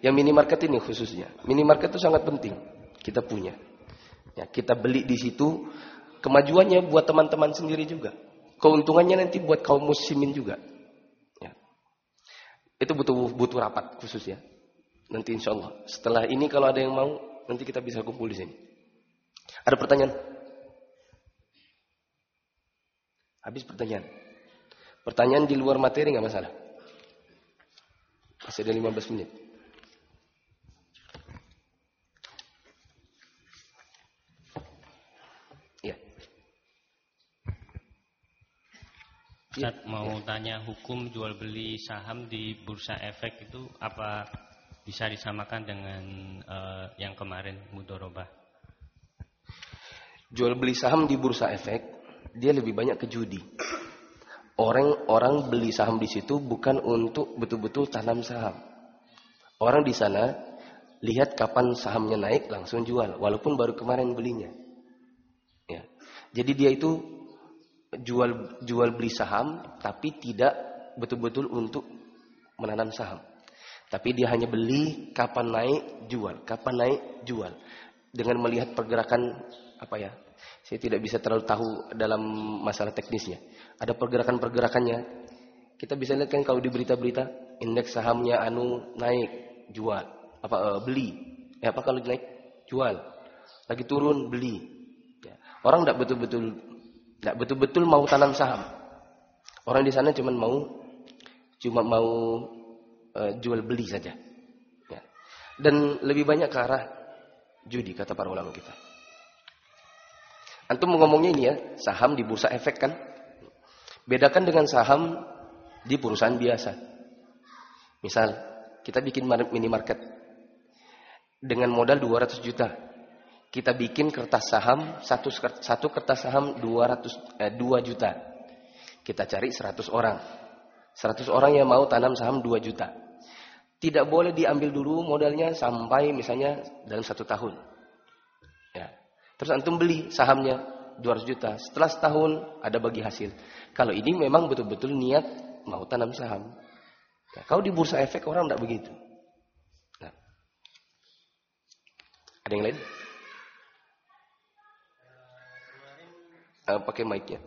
Yang minimarket ini khususnya. Minimarket itu sangat penting. Kita punya. Ya, kita beli di situ. Kemajuannya buat teman-teman sendiri juga. Keuntungannya nanti buat kaum muslimin juga. Ya. Itu butuh rapat khusus ya. Nanti insya Allah. Setelah ini kalau ada yang mau, nanti kita bisa kumpul di sini. Ada pertanyaan? Habis pertanyaan. Pertanyaan di luar materi nggak masalah. Masih ada 15 menit. Ya. Ustaz mau tanya, hukum jual beli saham di bursa efek itu apa bisa disamakan dengan yang kemarin mudharabah? Jual beli saham di bursa efek, dia lebih banyak ke judi. Orang beli saham di situ bukan untuk betul-betul tanam saham. Orang di sana lihat kapan sahamnya naik langsung jual, walaupun baru kemarin belinya. Ya. Jadi dia itu jual beli saham, tapi tidak betul-betul untuk menanam saham. Tapi dia hanya beli kapan naik jual, kapan naik jual. Dengan melihat pergerakan apa ya? Saya tidak bisa terlalu tahu dalam masalah teknisnya. Ada pergerakan-pergerakannya. Kita bisa lihat kan kalau di berita-berita indeks sahamnya naik, jual, beli. Apa kalau naik, jual. Lagi turun, beli. Ya. Orang tidak betul-betul mau tanam saham. Orang di sana cuma mau jual beli saja. Ya. Dan lebih banyak ke arah judi kata para ulama kita. Antum ngomongnya ini ya, saham di bursa efek kan? Bedakan dengan saham di perusahaan biasa. Misal, kita bikin minimarket dengan modal 200 juta. Kita bikin kertas saham, satu kertas saham 2 juta. Kita cari 100 orang. 100 orang yang mau tanam saham 2 juta. Tidak boleh diambil dulu modalnya sampai misalnya dalam 1 tahun. Ya. Terus antum beli sahamnya 200 juta. Setelah setahun ada bagi hasil. Kalau ini memang betul-betul niat mau tanam saham. Nah, kalau di bursa efek orang tidak begitu. Nah. Ada yang lain? Pakai mic-nya.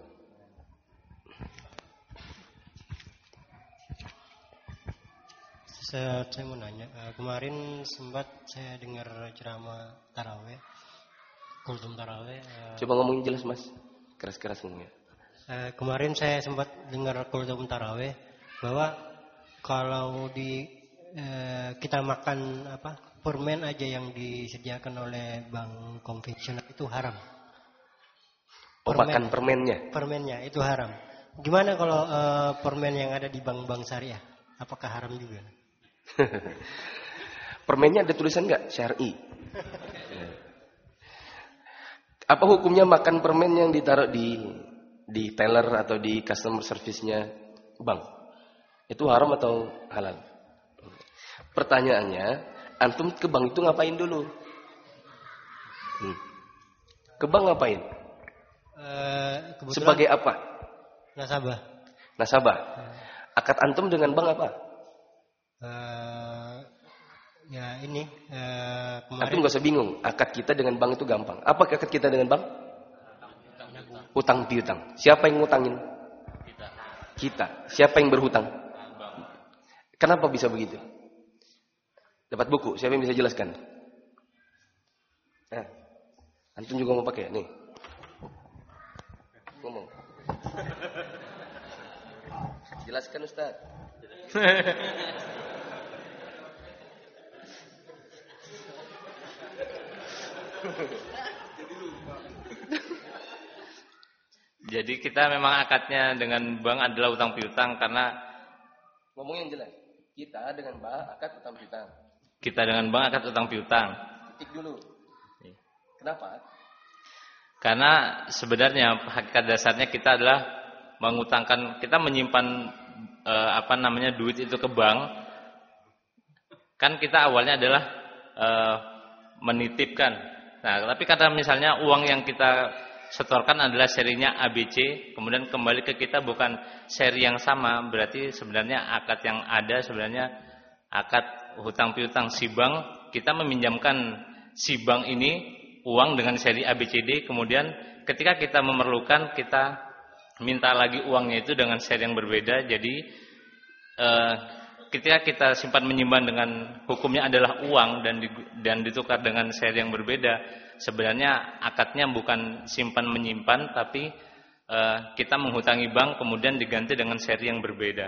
Saya mau nanya, kemarin sempat saya dengar ceramah taraweh, kultum taraweh. Coba ngomongin jelas mas, keras-keras ngomongnya. Kemarin saya sempat dengar kultum taraweh bahwa kalau kita makan permen aja yang disediakan oleh bank konvensional itu haram. Makan permennya? Permennya itu haram. Gimana kalau permen yang ada di bank-bank syariah? Apakah haram juga? Permennya ada tulisan nggak syar'i? Apa hukumnya makan permen yang ditaruh di teller atau di customer service-nya bank? Itu haram atau halal? Pertanyaannya, antum ke bank itu ngapain dulu? Ke bank ngapain? Sebagai apa? Nasabah. Akad antum dengan bank apa? Kemarin. Antum gak usah bingung. Akad kita dengan bank itu gampang. Apa akad kita dengan bank? Utang piutang. Siapa yang ngutangin? Kita. Siapa yang berhutang? Kenapa bisa begitu? Dapat buku. Siapa yang bisa jelaskan? Antum juga mau pakai? Nih. Ngomong. Jelaskan Ustaz. Jadi kita memang akadnya dengan bank adalah utang piutang karena ngomongin jelas. Kita dengan bank akad utang piutang. Kita dengan bank akad utang piutang. Titik dulu. Kenapa? Karena sebenarnya hakikat dasarnya kita adalah mengutangkan, kita menyimpan duit itu ke bank. Kan kita awalnya adalah menitipkan. Nah, tapi kata misalnya uang yang kita setorkan adalah serinya ABC, kemudian kembali ke kita bukan seri yang sama, berarti sebenarnya akad yang ada sebenarnya akad hutang piutang si bank, kita meminjamkan si bank ini uang dengan seri ABCD, kemudian ketika kita memerlukan kita minta lagi uangnya itu dengan seri yang berbeda. Jadi ketika kita simpan menyimpan dengan hukumnya adalah uang dan ditukar dengan seri yang berbeda, sebenarnya akadnya bukan simpan menyimpan, tapi kita menghutangi bank kemudian diganti dengan seri yang berbeda.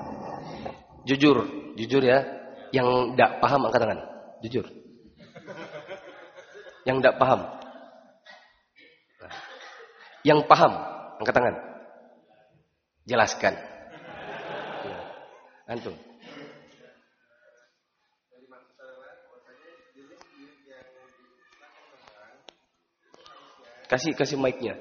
Jujur ya, yang tidak paham angkat tangan. Jujur. Yang tidak paham. Yang paham angkat tangan. Jelaskan. Antum. Kasih mic-nya.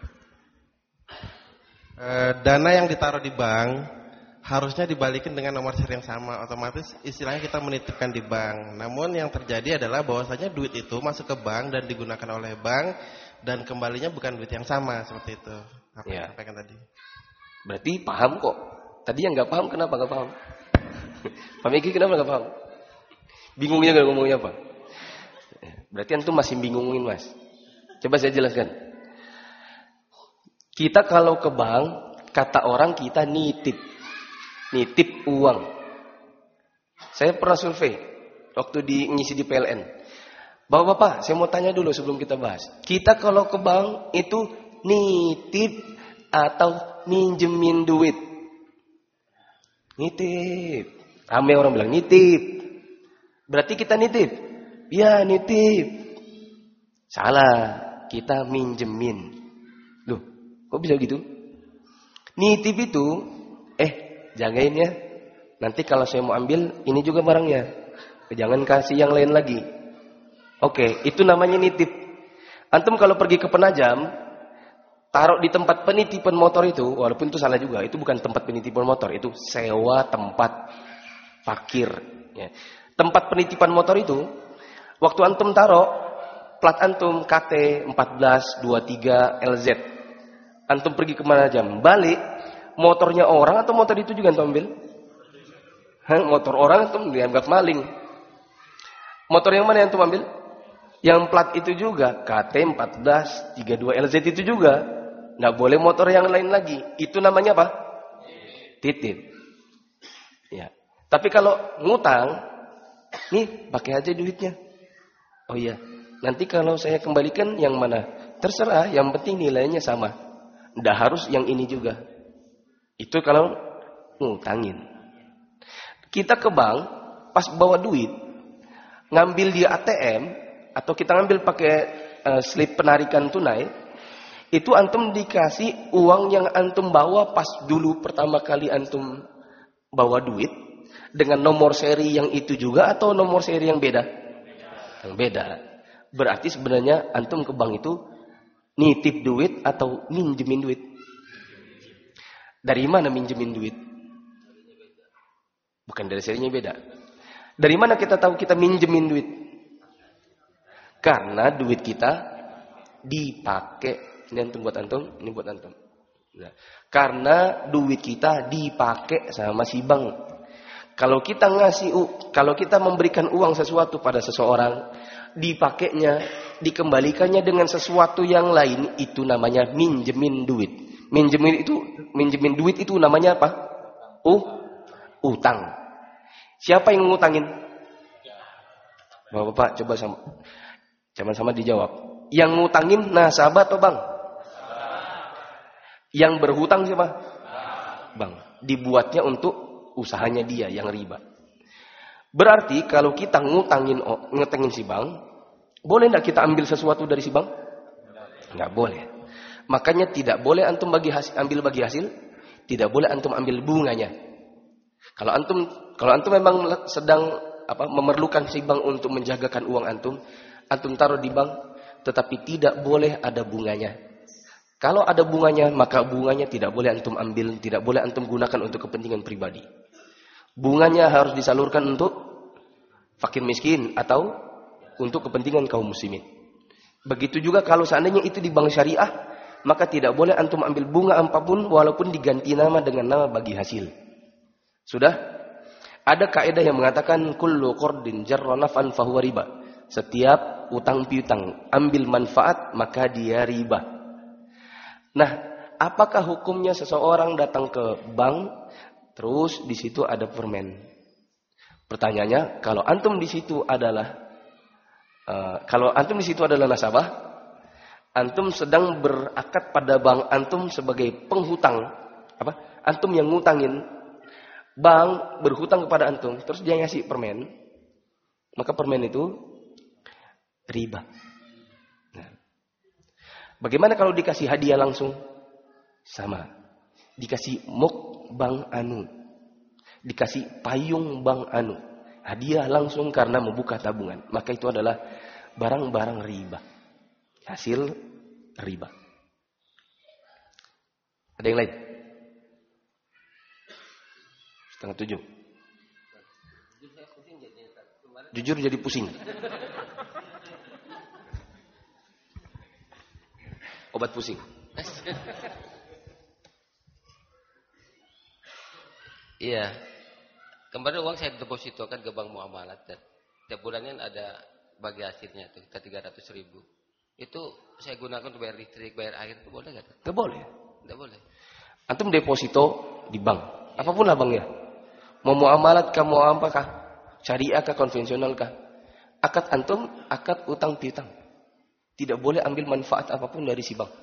Dana yang ditaruh di bank harusnya dibalikin dengan nomor seri yang sama. Otomatis istilahnya kita menitipkan di bank. Namun yang terjadi adalah bahwasanya duit itu masuk ke bank dan digunakan oleh bank dan kembalinya bukan duit yang sama, seperti itu. Apa yang sampaikan tadi? Berarti paham kok. Tadi yang nggak paham kenapa nggak paham? Pak Miki kenapa nggak paham? Bingungnya nggak ngomongnya apa? Berarti antum masih bingungin, Mas. Coba saya jelaskan. Kita kalau ke bank, kata orang kita nitip uang. Saya pernah survei waktu ngisi di PLN. Bapak-bapak, saya mau tanya dulu sebelum kita bahas. Kita kalau ke bank itu nitip atau minjemin duit? Nitip. Ramai orang bilang nitip. Berarti kita nitip? Ya, nitip. Salah, kita minjemin. Loh, kok bisa gitu? Nitip itu, jagain ya. Nanti kalau saya mau ambil, ini juga barangnya. Jangan kasih yang lain lagi. Oke, itu namanya nitip. Antum kalau pergi ke Penajam, taruh di tempat penitipan motor itu, walaupun itu salah juga, itu bukan tempat penitipan motor, itu sewa tempat parkir. Ya. Tempat penitipan motor itu, waktu antum taruh, plat antum KT 1423 LZ, antum pergi ke Penajam, balik, motornya orang atau motor itu juga antum ambil? Motor orang antum dianggap maling. Motor yang mana yang antum ambil? Yang plat itu juga KT 1432 LZ itu juga. Nggak boleh motor yang lain lagi. Itu namanya apa? Titip. Ya. Tapi kalau ngutang, nih pakai aja duitnya. Oh iya, nanti kalau saya kembalikan yang mana? Terserah, yang penting nilainya sama. Nggak harus yang ini juga. Itu kalau ngutangin. Kita ke bank, pas bawa duit, ngambil di ATM, atau kita ngambil pakai slip penarikan tunai, itu antum dikasih uang yang antum bawa pas dulu pertama kali antum bawa duit, dengan nomor seri yang itu juga atau nomor seri yang beda? Yang beda. Berarti sebenarnya antum ke bank itu nitip duit atau minjemin duit? Dari mana minjemin duit? Bukan dari serinya beda. Dari mana kita tahu kita minjemin duit? Karena duit kita dipakai. Ini antum buat antum, ini buat antum. Nah, karena duit kita dipakai sama si bank. Kalau kita memberikan uang sesuatu pada seseorang, dipakainya, dikembalikannya dengan sesuatu yang lain, itu namanya minjemin duit. Minjemin duit itu namanya apa? Utang. Siapa yang ngutangin? Bapak-bapak coba sama dijawab. Yang ngutangin nasabah atau bank? Yang berhutang siapa? Bank. Dibuatnya untuk usahanya dia yang riba. Berarti kalau kita ngutangin si bank, boleh enggak kita ambil sesuatu dari si bank? Enggak boleh. Makanya tidak boleh antum ambil bagi hasil, tidak boleh antum ambil bunganya. Kalau antum memang sedang memerlukan si bank untuk menjagakan uang antum taruh di bank, tetapi tidak boleh ada bunganya. Kalau ada bunganya, maka bunganya tidak boleh antum ambil, tidak boleh antum gunakan untuk kepentingan pribadi. Bunganya harus disalurkan untuk fakir miskin atau untuk kepentingan kaum muslimin. Begitu juga kalau seandainya itu di bank syariah, maka tidak boleh antum ambil bunga apapun walaupun diganti nama dengan nama bagi hasil. Sudah? Ada kaidah yang mengatakan kullu qardin jarra naf'an fahuwa riba. Setiap utang piutang ambil manfaat maka dia riba. Nah, apakah hukumnya seseorang datang ke bank terus di situ ada permen? Pertanyaannya, kalau antum di situ adalah nasabah, antum sedang berakad pada bank antum sebagai penghutang, antum yang ngutangin, bank berhutang kepada antum, terus dia ngasih permen, maka permen itu riba. Nah, bagaimana kalau dikasih hadiah langsung? Sama. Dikasih muk bank anu, dikasih payung bank anu, hadiah langsung karena membuka tabungan, maka itu adalah barang-barang riba, hasil riba. Ada yang lain? 6:30. Jujur jadi pusing. Obat pusing. Iya. Kemarin uang saya depositokan ke bank muamalat dan tiap bulannya ada bagi hasilnya tuh, kita 300.000. Itu saya gunakan untuk bayar listrik, bayar air, itu boleh nggak? Nggak boleh. Nggak boleh. Antum deposito di bank, apapun lah banknya. Mau muamalat kah, mau apakah? Syariah kah, konvensional kah? Akad antum, akad utang piutang. Tidak boleh ambil manfaat apapun dari si bank.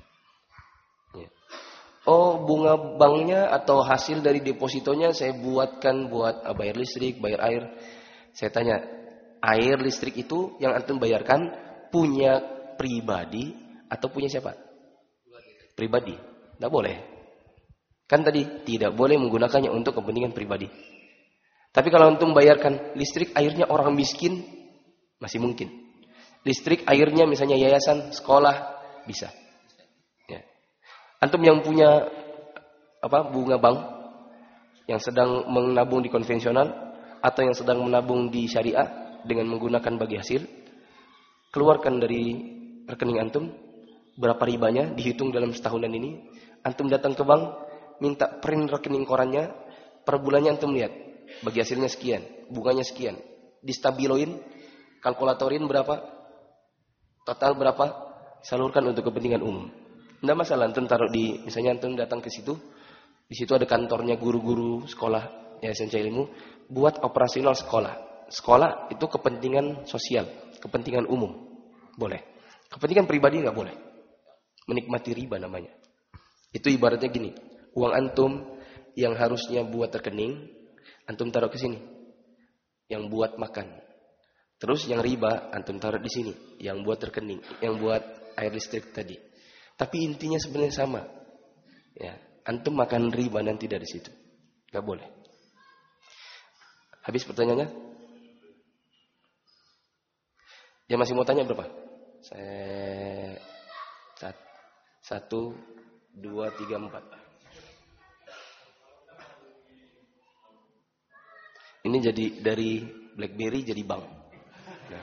Ya. Oh, bunga banknya atau hasil dari depositonya saya buatkan buat bayar listrik, bayar air. Saya tanya, air listrik itu yang antum bayarkan punya pribadi atau punya siapa? Pribadi. Tidak boleh. Kan tadi tidak boleh menggunakannya untuk kepentingan pribadi. Tapi kalau antum bayarkan listrik airnya orang miskin, masih mungkin. Listrik airnya misalnya yayasan, sekolah, bisa. Ya. Antum yang punya bunga bank, yang sedang menabung di konvensional atau yang sedang menabung di syariah dengan menggunakan bagi hasil, keluarkan dari rekening antum berapa ribanya dihitung dalam setahunan ini. Antum datang ke bank, minta print rekening korannya, per bulannya antum lihat bagi hasilnya sekian, bunganya sekian, distabiloin, kalkulatorin berapa, total berapa, salurkan untuk kepentingan umum. Tidak masalah antum taruh di, misalnya antum datang ke situ, di situ ada kantornya guru-guru sekolah Yayasan Cahaya Ilmu buat operasional sekolah. Sekolah itu kepentingan sosial, kepentingan umum, boleh. Kepentingan pribadi nggak boleh. Menikmati riba namanya. Itu ibaratnya gini, uang antum yang harusnya buat rekening, antum taruh ke sini, yang buat makan. Terus yang riba antum taruh di sini, yang buat rekening, yang buat air listrik tadi. Tapi intinya sebenarnya sama. Ya, antum makan riba nanti dari situ. Gak boleh. Habis pertanyaannya? Yang masih mau tanya berapa? 1, 2, 3, 4. Ini jadi dari BlackBerry jadi bank. Nah.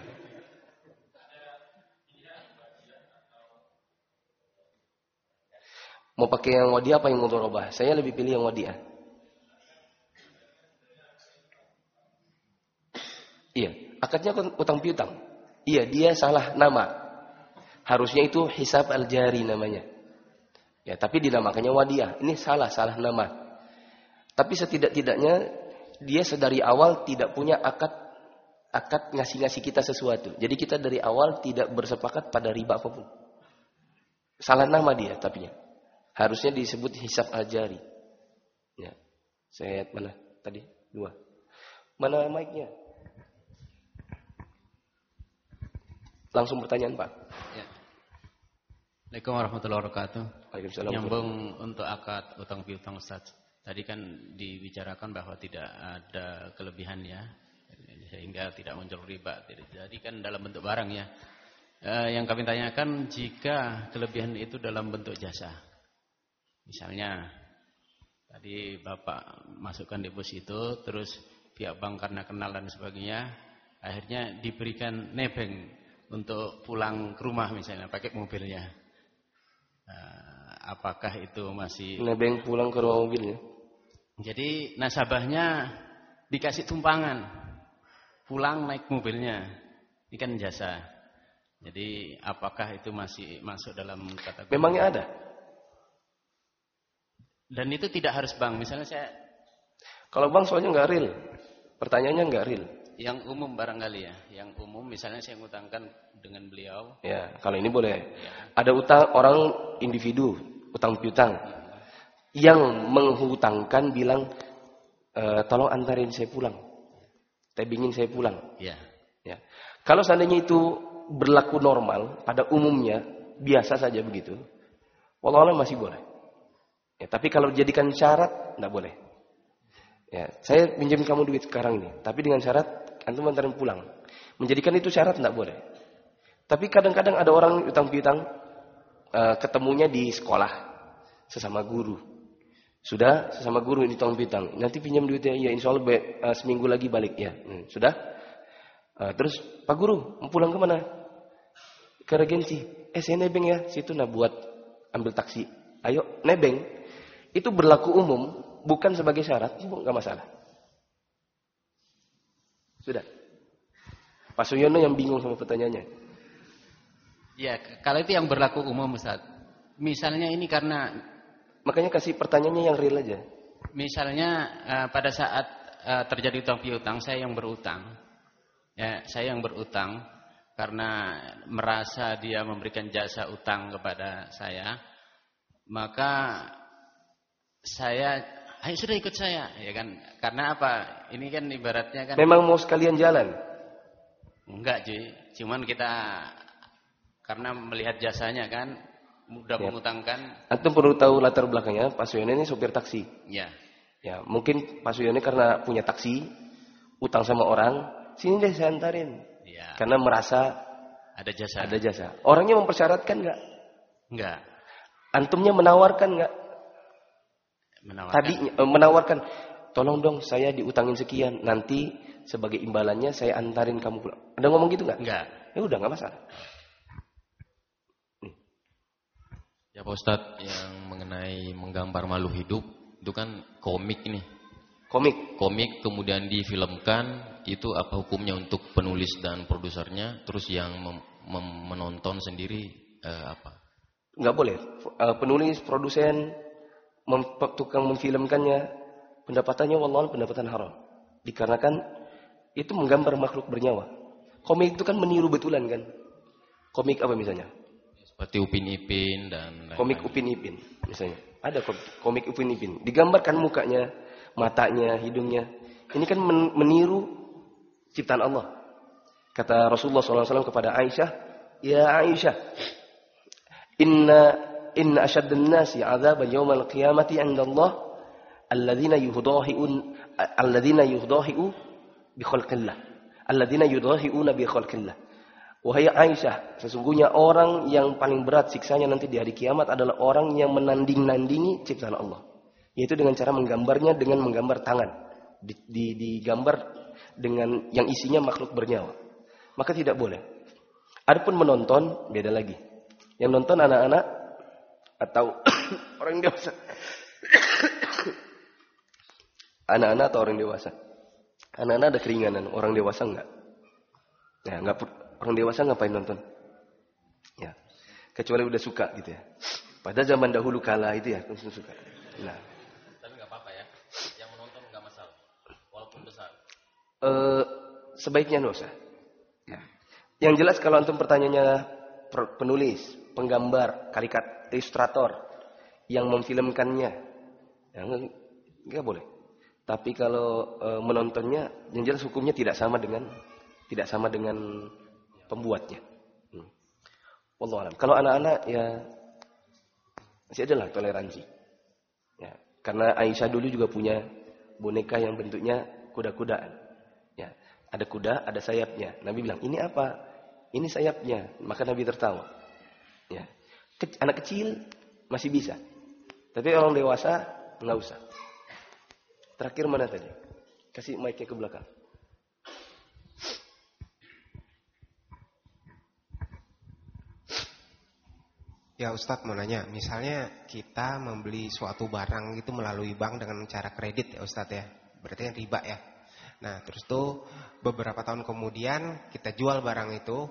Mau pakai yang wadiah apa yang mudharabah? Saya lebih pilih yang wadiah. Iya, akadnya utang piutang. Iya, dia salah nama. Harusnya itu hisab al-jari namanya. Ya, tapi dinamakannya wadiah. Ini salah nama. Tapi setidak-tidaknya dia sedari awal tidak punya akad ngasih kita sesuatu. Jadi kita dari awal tidak bersepakat pada riba apapun. Salah nama dia tapinya. Harusnya disebut hisab al-jari. Ya. Saya mana tadi? 2. Mana mic-nya? Langsung pertanyaan, Pak. Ya. Assalamualaikum warahmatullahi wabarakatuh. Waalaikumsalam. Nyambung untuk akad utang piutang Ustaz. Tadi kan dibicarakan bahwa tidak ada kelebihannya sehingga tidak muncul riba. Jadi kan dalam bentuk barang ya. Yang kami tanyakan jika kelebihan itu dalam bentuk jasa. Misalnya tadi Bapak masukkan deposito terus pihak bank karena kenal dan sebagainya akhirnya diberikan nebeng untuk pulang ke rumah misalnya pakai mobilnya. Apakah itu masih nebeng pulang ke rumah mobilnya? Jadi nasabahnya dikasih tumpangan, pulang naik mobilnya, ini kan jasa. Jadi apakah itu masih masuk dalam kategori? Memangnya ada? Dan itu tidak harus bank. Misalnya saya, Kalau bank soalnya nggak real, pertanyaannya nggak real. yang umum barangkali ya, yang umum misalnya saya ngutangkan dengan beliau. Ya, kalau ini boleh. Ya. Ada utang orang individu, utang piutang, yang menghutangkan bilang, tolong antarin saya pulang, tebingin saya pulang. Ya. Ya. Kalau seandainya itu berlaku normal, pada umumnya biasa saja begitu, wallahualam masih boleh. Ya, tapi kalau dijadikan syarat, nggak boleh. Ya, saya pinjam kamu duit sekarang ini, tapi dengan syarat antum antarin pulang. Menjadikan itu syarat nggak boleh. Tapi kadang-kadang ada orang utang piutang ketemunya di sekolah sesama guru. Sudah sesama guru ini utang piutang. Nanti pinjam duitnya, ya insya Allah seminggu lagi balik ya. Sudah. Terus Pak Guru mau pulang kemana? Ke Regensi. Saya nebeng ya, situ nah buat ambil taksi. Ayo nebeng. Itu berlaku umum, bukan sebagai syarat, nggak masalah. Sudah. Pak Suyono yang bingung sama pertanyaannya. Ya, kalau itu yang berlaku umum Ustaz. Misalnya ini karena, Makanya kasih pertanyaannya yang real aja. misalnya pada saat terjadi utang piutang, saya yang berutang. Ya, saya yang berutang karena merasa dia memberikan jasa utang kepada saya, maka saya, ayo sudah ikut saya, ya kan? Karena apa? Ini kan ibaratnya kan. Memang mau sekalian jalan? Enggak, cuman kita karena melihat jasanya kan, mudah mengutangkan. Antum perlu tahu latar belakangnya. Pak Suyono ini sopir taksi. Ya. Ya, mungkin Pak Suyono karena punya taksi, utang sama orang, sini deh saya antarin. Ya. Karena merasa Ada jasa. ada jasa. Orangnya mempersyaratkan nggak? Enggak. Antumnya menawarkan nggak? Menawarkan. Tadi menawarkan, tolong dong saya diutangin sekian, nanti sebagai imbalannya saya antarin kamu pulang. Ada ngomong gitu nggak? Enggak. Ya udah nggak masalah. Ya Pak Ustadz, yang mengenai menggambar makhluk hidup itu kan komik nih. Komik kemudian difilmkan, itu apa hukumnya untuk penulis dan produsernya? Terus yang menonton sendiri apa? Nggak boleh. Penulis, produsen, tukang memfilmkannya, pendapatannya wallahualam pendapatan haram. Dikarenakan itu menggambar makhluk bernyawa. Komik itu kan meniru betulan kan. Komik apa misalnya? Seperti Upin Ipin dan komik Upin Ipin misalnya. Ada komik Upin Ipin. Digambarkan mukanya, matanya, hidungnya. Ini kan meniru ciptaan Allah. Kata Rasulullah SAW kepada Aisyah, ya Aisyah, Inna asyaddan nasi 'adzaban yaumal qiyamati 'inda Allah alladzina yudahi'u bi khalqillah. Alladzina yudahi'una bi khalqillah. Wahai Aisyah, sesungguhnya orang yang paling berat siksanya nanti di hari kiamat adalah orang yang menanding-nandingi ciptaan Allah. Yaitu dengan cara menggambarnya dengan menggambar tangan. Digambar dengan yang isinya makhluk bernyawa. Maka tidak boleh. Adapun menonton, beda lagi. Yang nonton anak-anak atau orang dewasa. Anak-anak atau orang dewasa. Anak-anak ada keringanan, orang dewasa enggak. Ya, orang dewasa ngapain nonton? Ya. Kecuali udah suka gitu ya. Pada zaman dahulu kala itu ya, suka. Nah. Tapi nggak apa-apa ya. Yang menonton nggak masalah, walaupun besar. Sebaiknya nggak usah. Ya. Yang jelas kalau antum pertanyaannya penulis, penggambar, karikat, ilustrator yang memfilmkannya, ya, nggak boleh. Tapi kalau menontonnya, yang jelas hukumnya tidak sama dengan pembuatnya. Wallahualam. Kalau anak-anak ya masih adalah toleransi. Ya, karena Aisyah dulu juga punya boneka yang bentuknya kuda-kudaan. Ya, ada kuda, ada sayapnya. Nabi bilang, "Ini apa?" "Ini sayapnya." Maka Nabi tertawa. Ya. Anak kecil masih bisa. Tapi orang dewasa enggak usah. Terakhir mana tadi? Kasih mic-nya ke belakang. Ya Ustadz mau nanya, misalnya kita membeli suatu barang itu melalui bank dengan cara kredit ya Ustadz ya, berarti kan riba ya. Nah, terus tuh beberapa tahun kemudian kita jual barang itu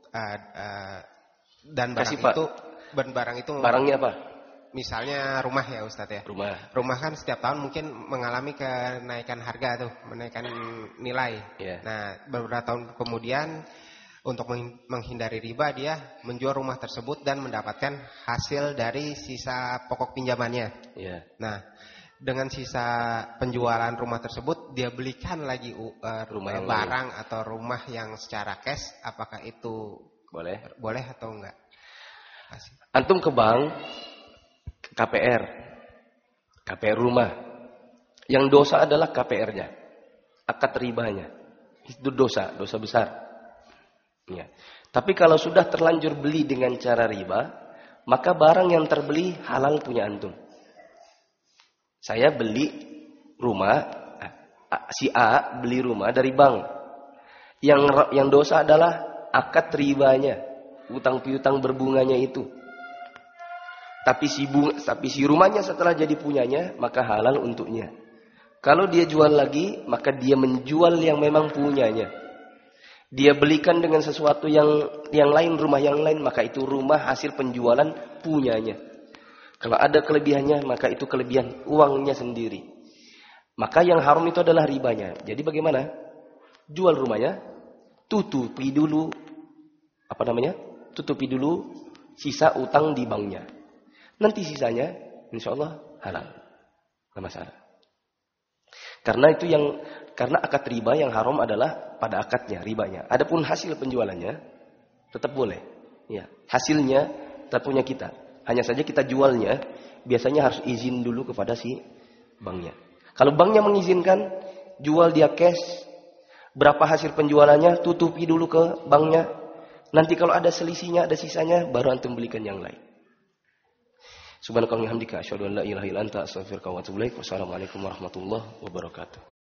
dan barang itu barangnya apa? Misalnya rumah ya Ustadz ya. Rumah kan setiap tahun mungkin mengalami kenaikan harga tuh, menaikkan nilai. Yeah. Nah, beberapa tahun kemudian untuk menghindari riba dia menjual rumah tersebut dan mendapatkan hasil dari sisa pokok pinjamannya. Yeah. Nah, dengan sisa penjualan rumah tersebut dia belikan lagi barang atau rumah yang secara cash, apakah itu boleh atau enggak? Antum ke bank, KPR rumah, yang dosa adalah KPR-nya, akad ribanya, itu dosa besar. Ya. Tapi kalau sudah terlanjur beli dengan cara riba, maka barang yang terbeli halal punya antum. Saya beli rumah, si A beli rumah dari bank. Yang dosa adalah akad ribanya, utang piutang berbunganya itu. Tapi si rumahnya setelah jadi punyanya, maka halal untuknya. Kalau dia jual lagi, maka dia menjual yang memang punyanya. Dia belikan dengan sesuatu yang lain, rumah yang lain, maka itu rumah hasil penjualan punyanya. Kalau ada kelebihannya, maka itu kelebihan uangnya sendiri. Maka yang haram itu adalah ribanya. Jadi bagaimana? Jual rumahnya, tutupi dulu sisa utang di banknya. Nanti sisanya, insya Allah halal, nggak masalah. Karena akad riba yang haram adalah pada akadnya, ribanya. Adapun hasil penjualannya tetap boleh. Ya, hasilnya tetap punya kita. Hanya saja kita jualnya biasanya harus izin dulu kepada si banknya. Kalau banknya mengizinkan, jual dia cash. Berapa hasil penjualannya, tutupi dulu ke banknya. Nanti kalau ada selisihnya, ada sisanya, baru antum belikan yang lain. Subhanakallahumma wa bihamdika asyhadu an la ilaha illa anta astaghfiruka wa atubu ilaik. Wassalamualaikum warahmatullahi wabarakatuh.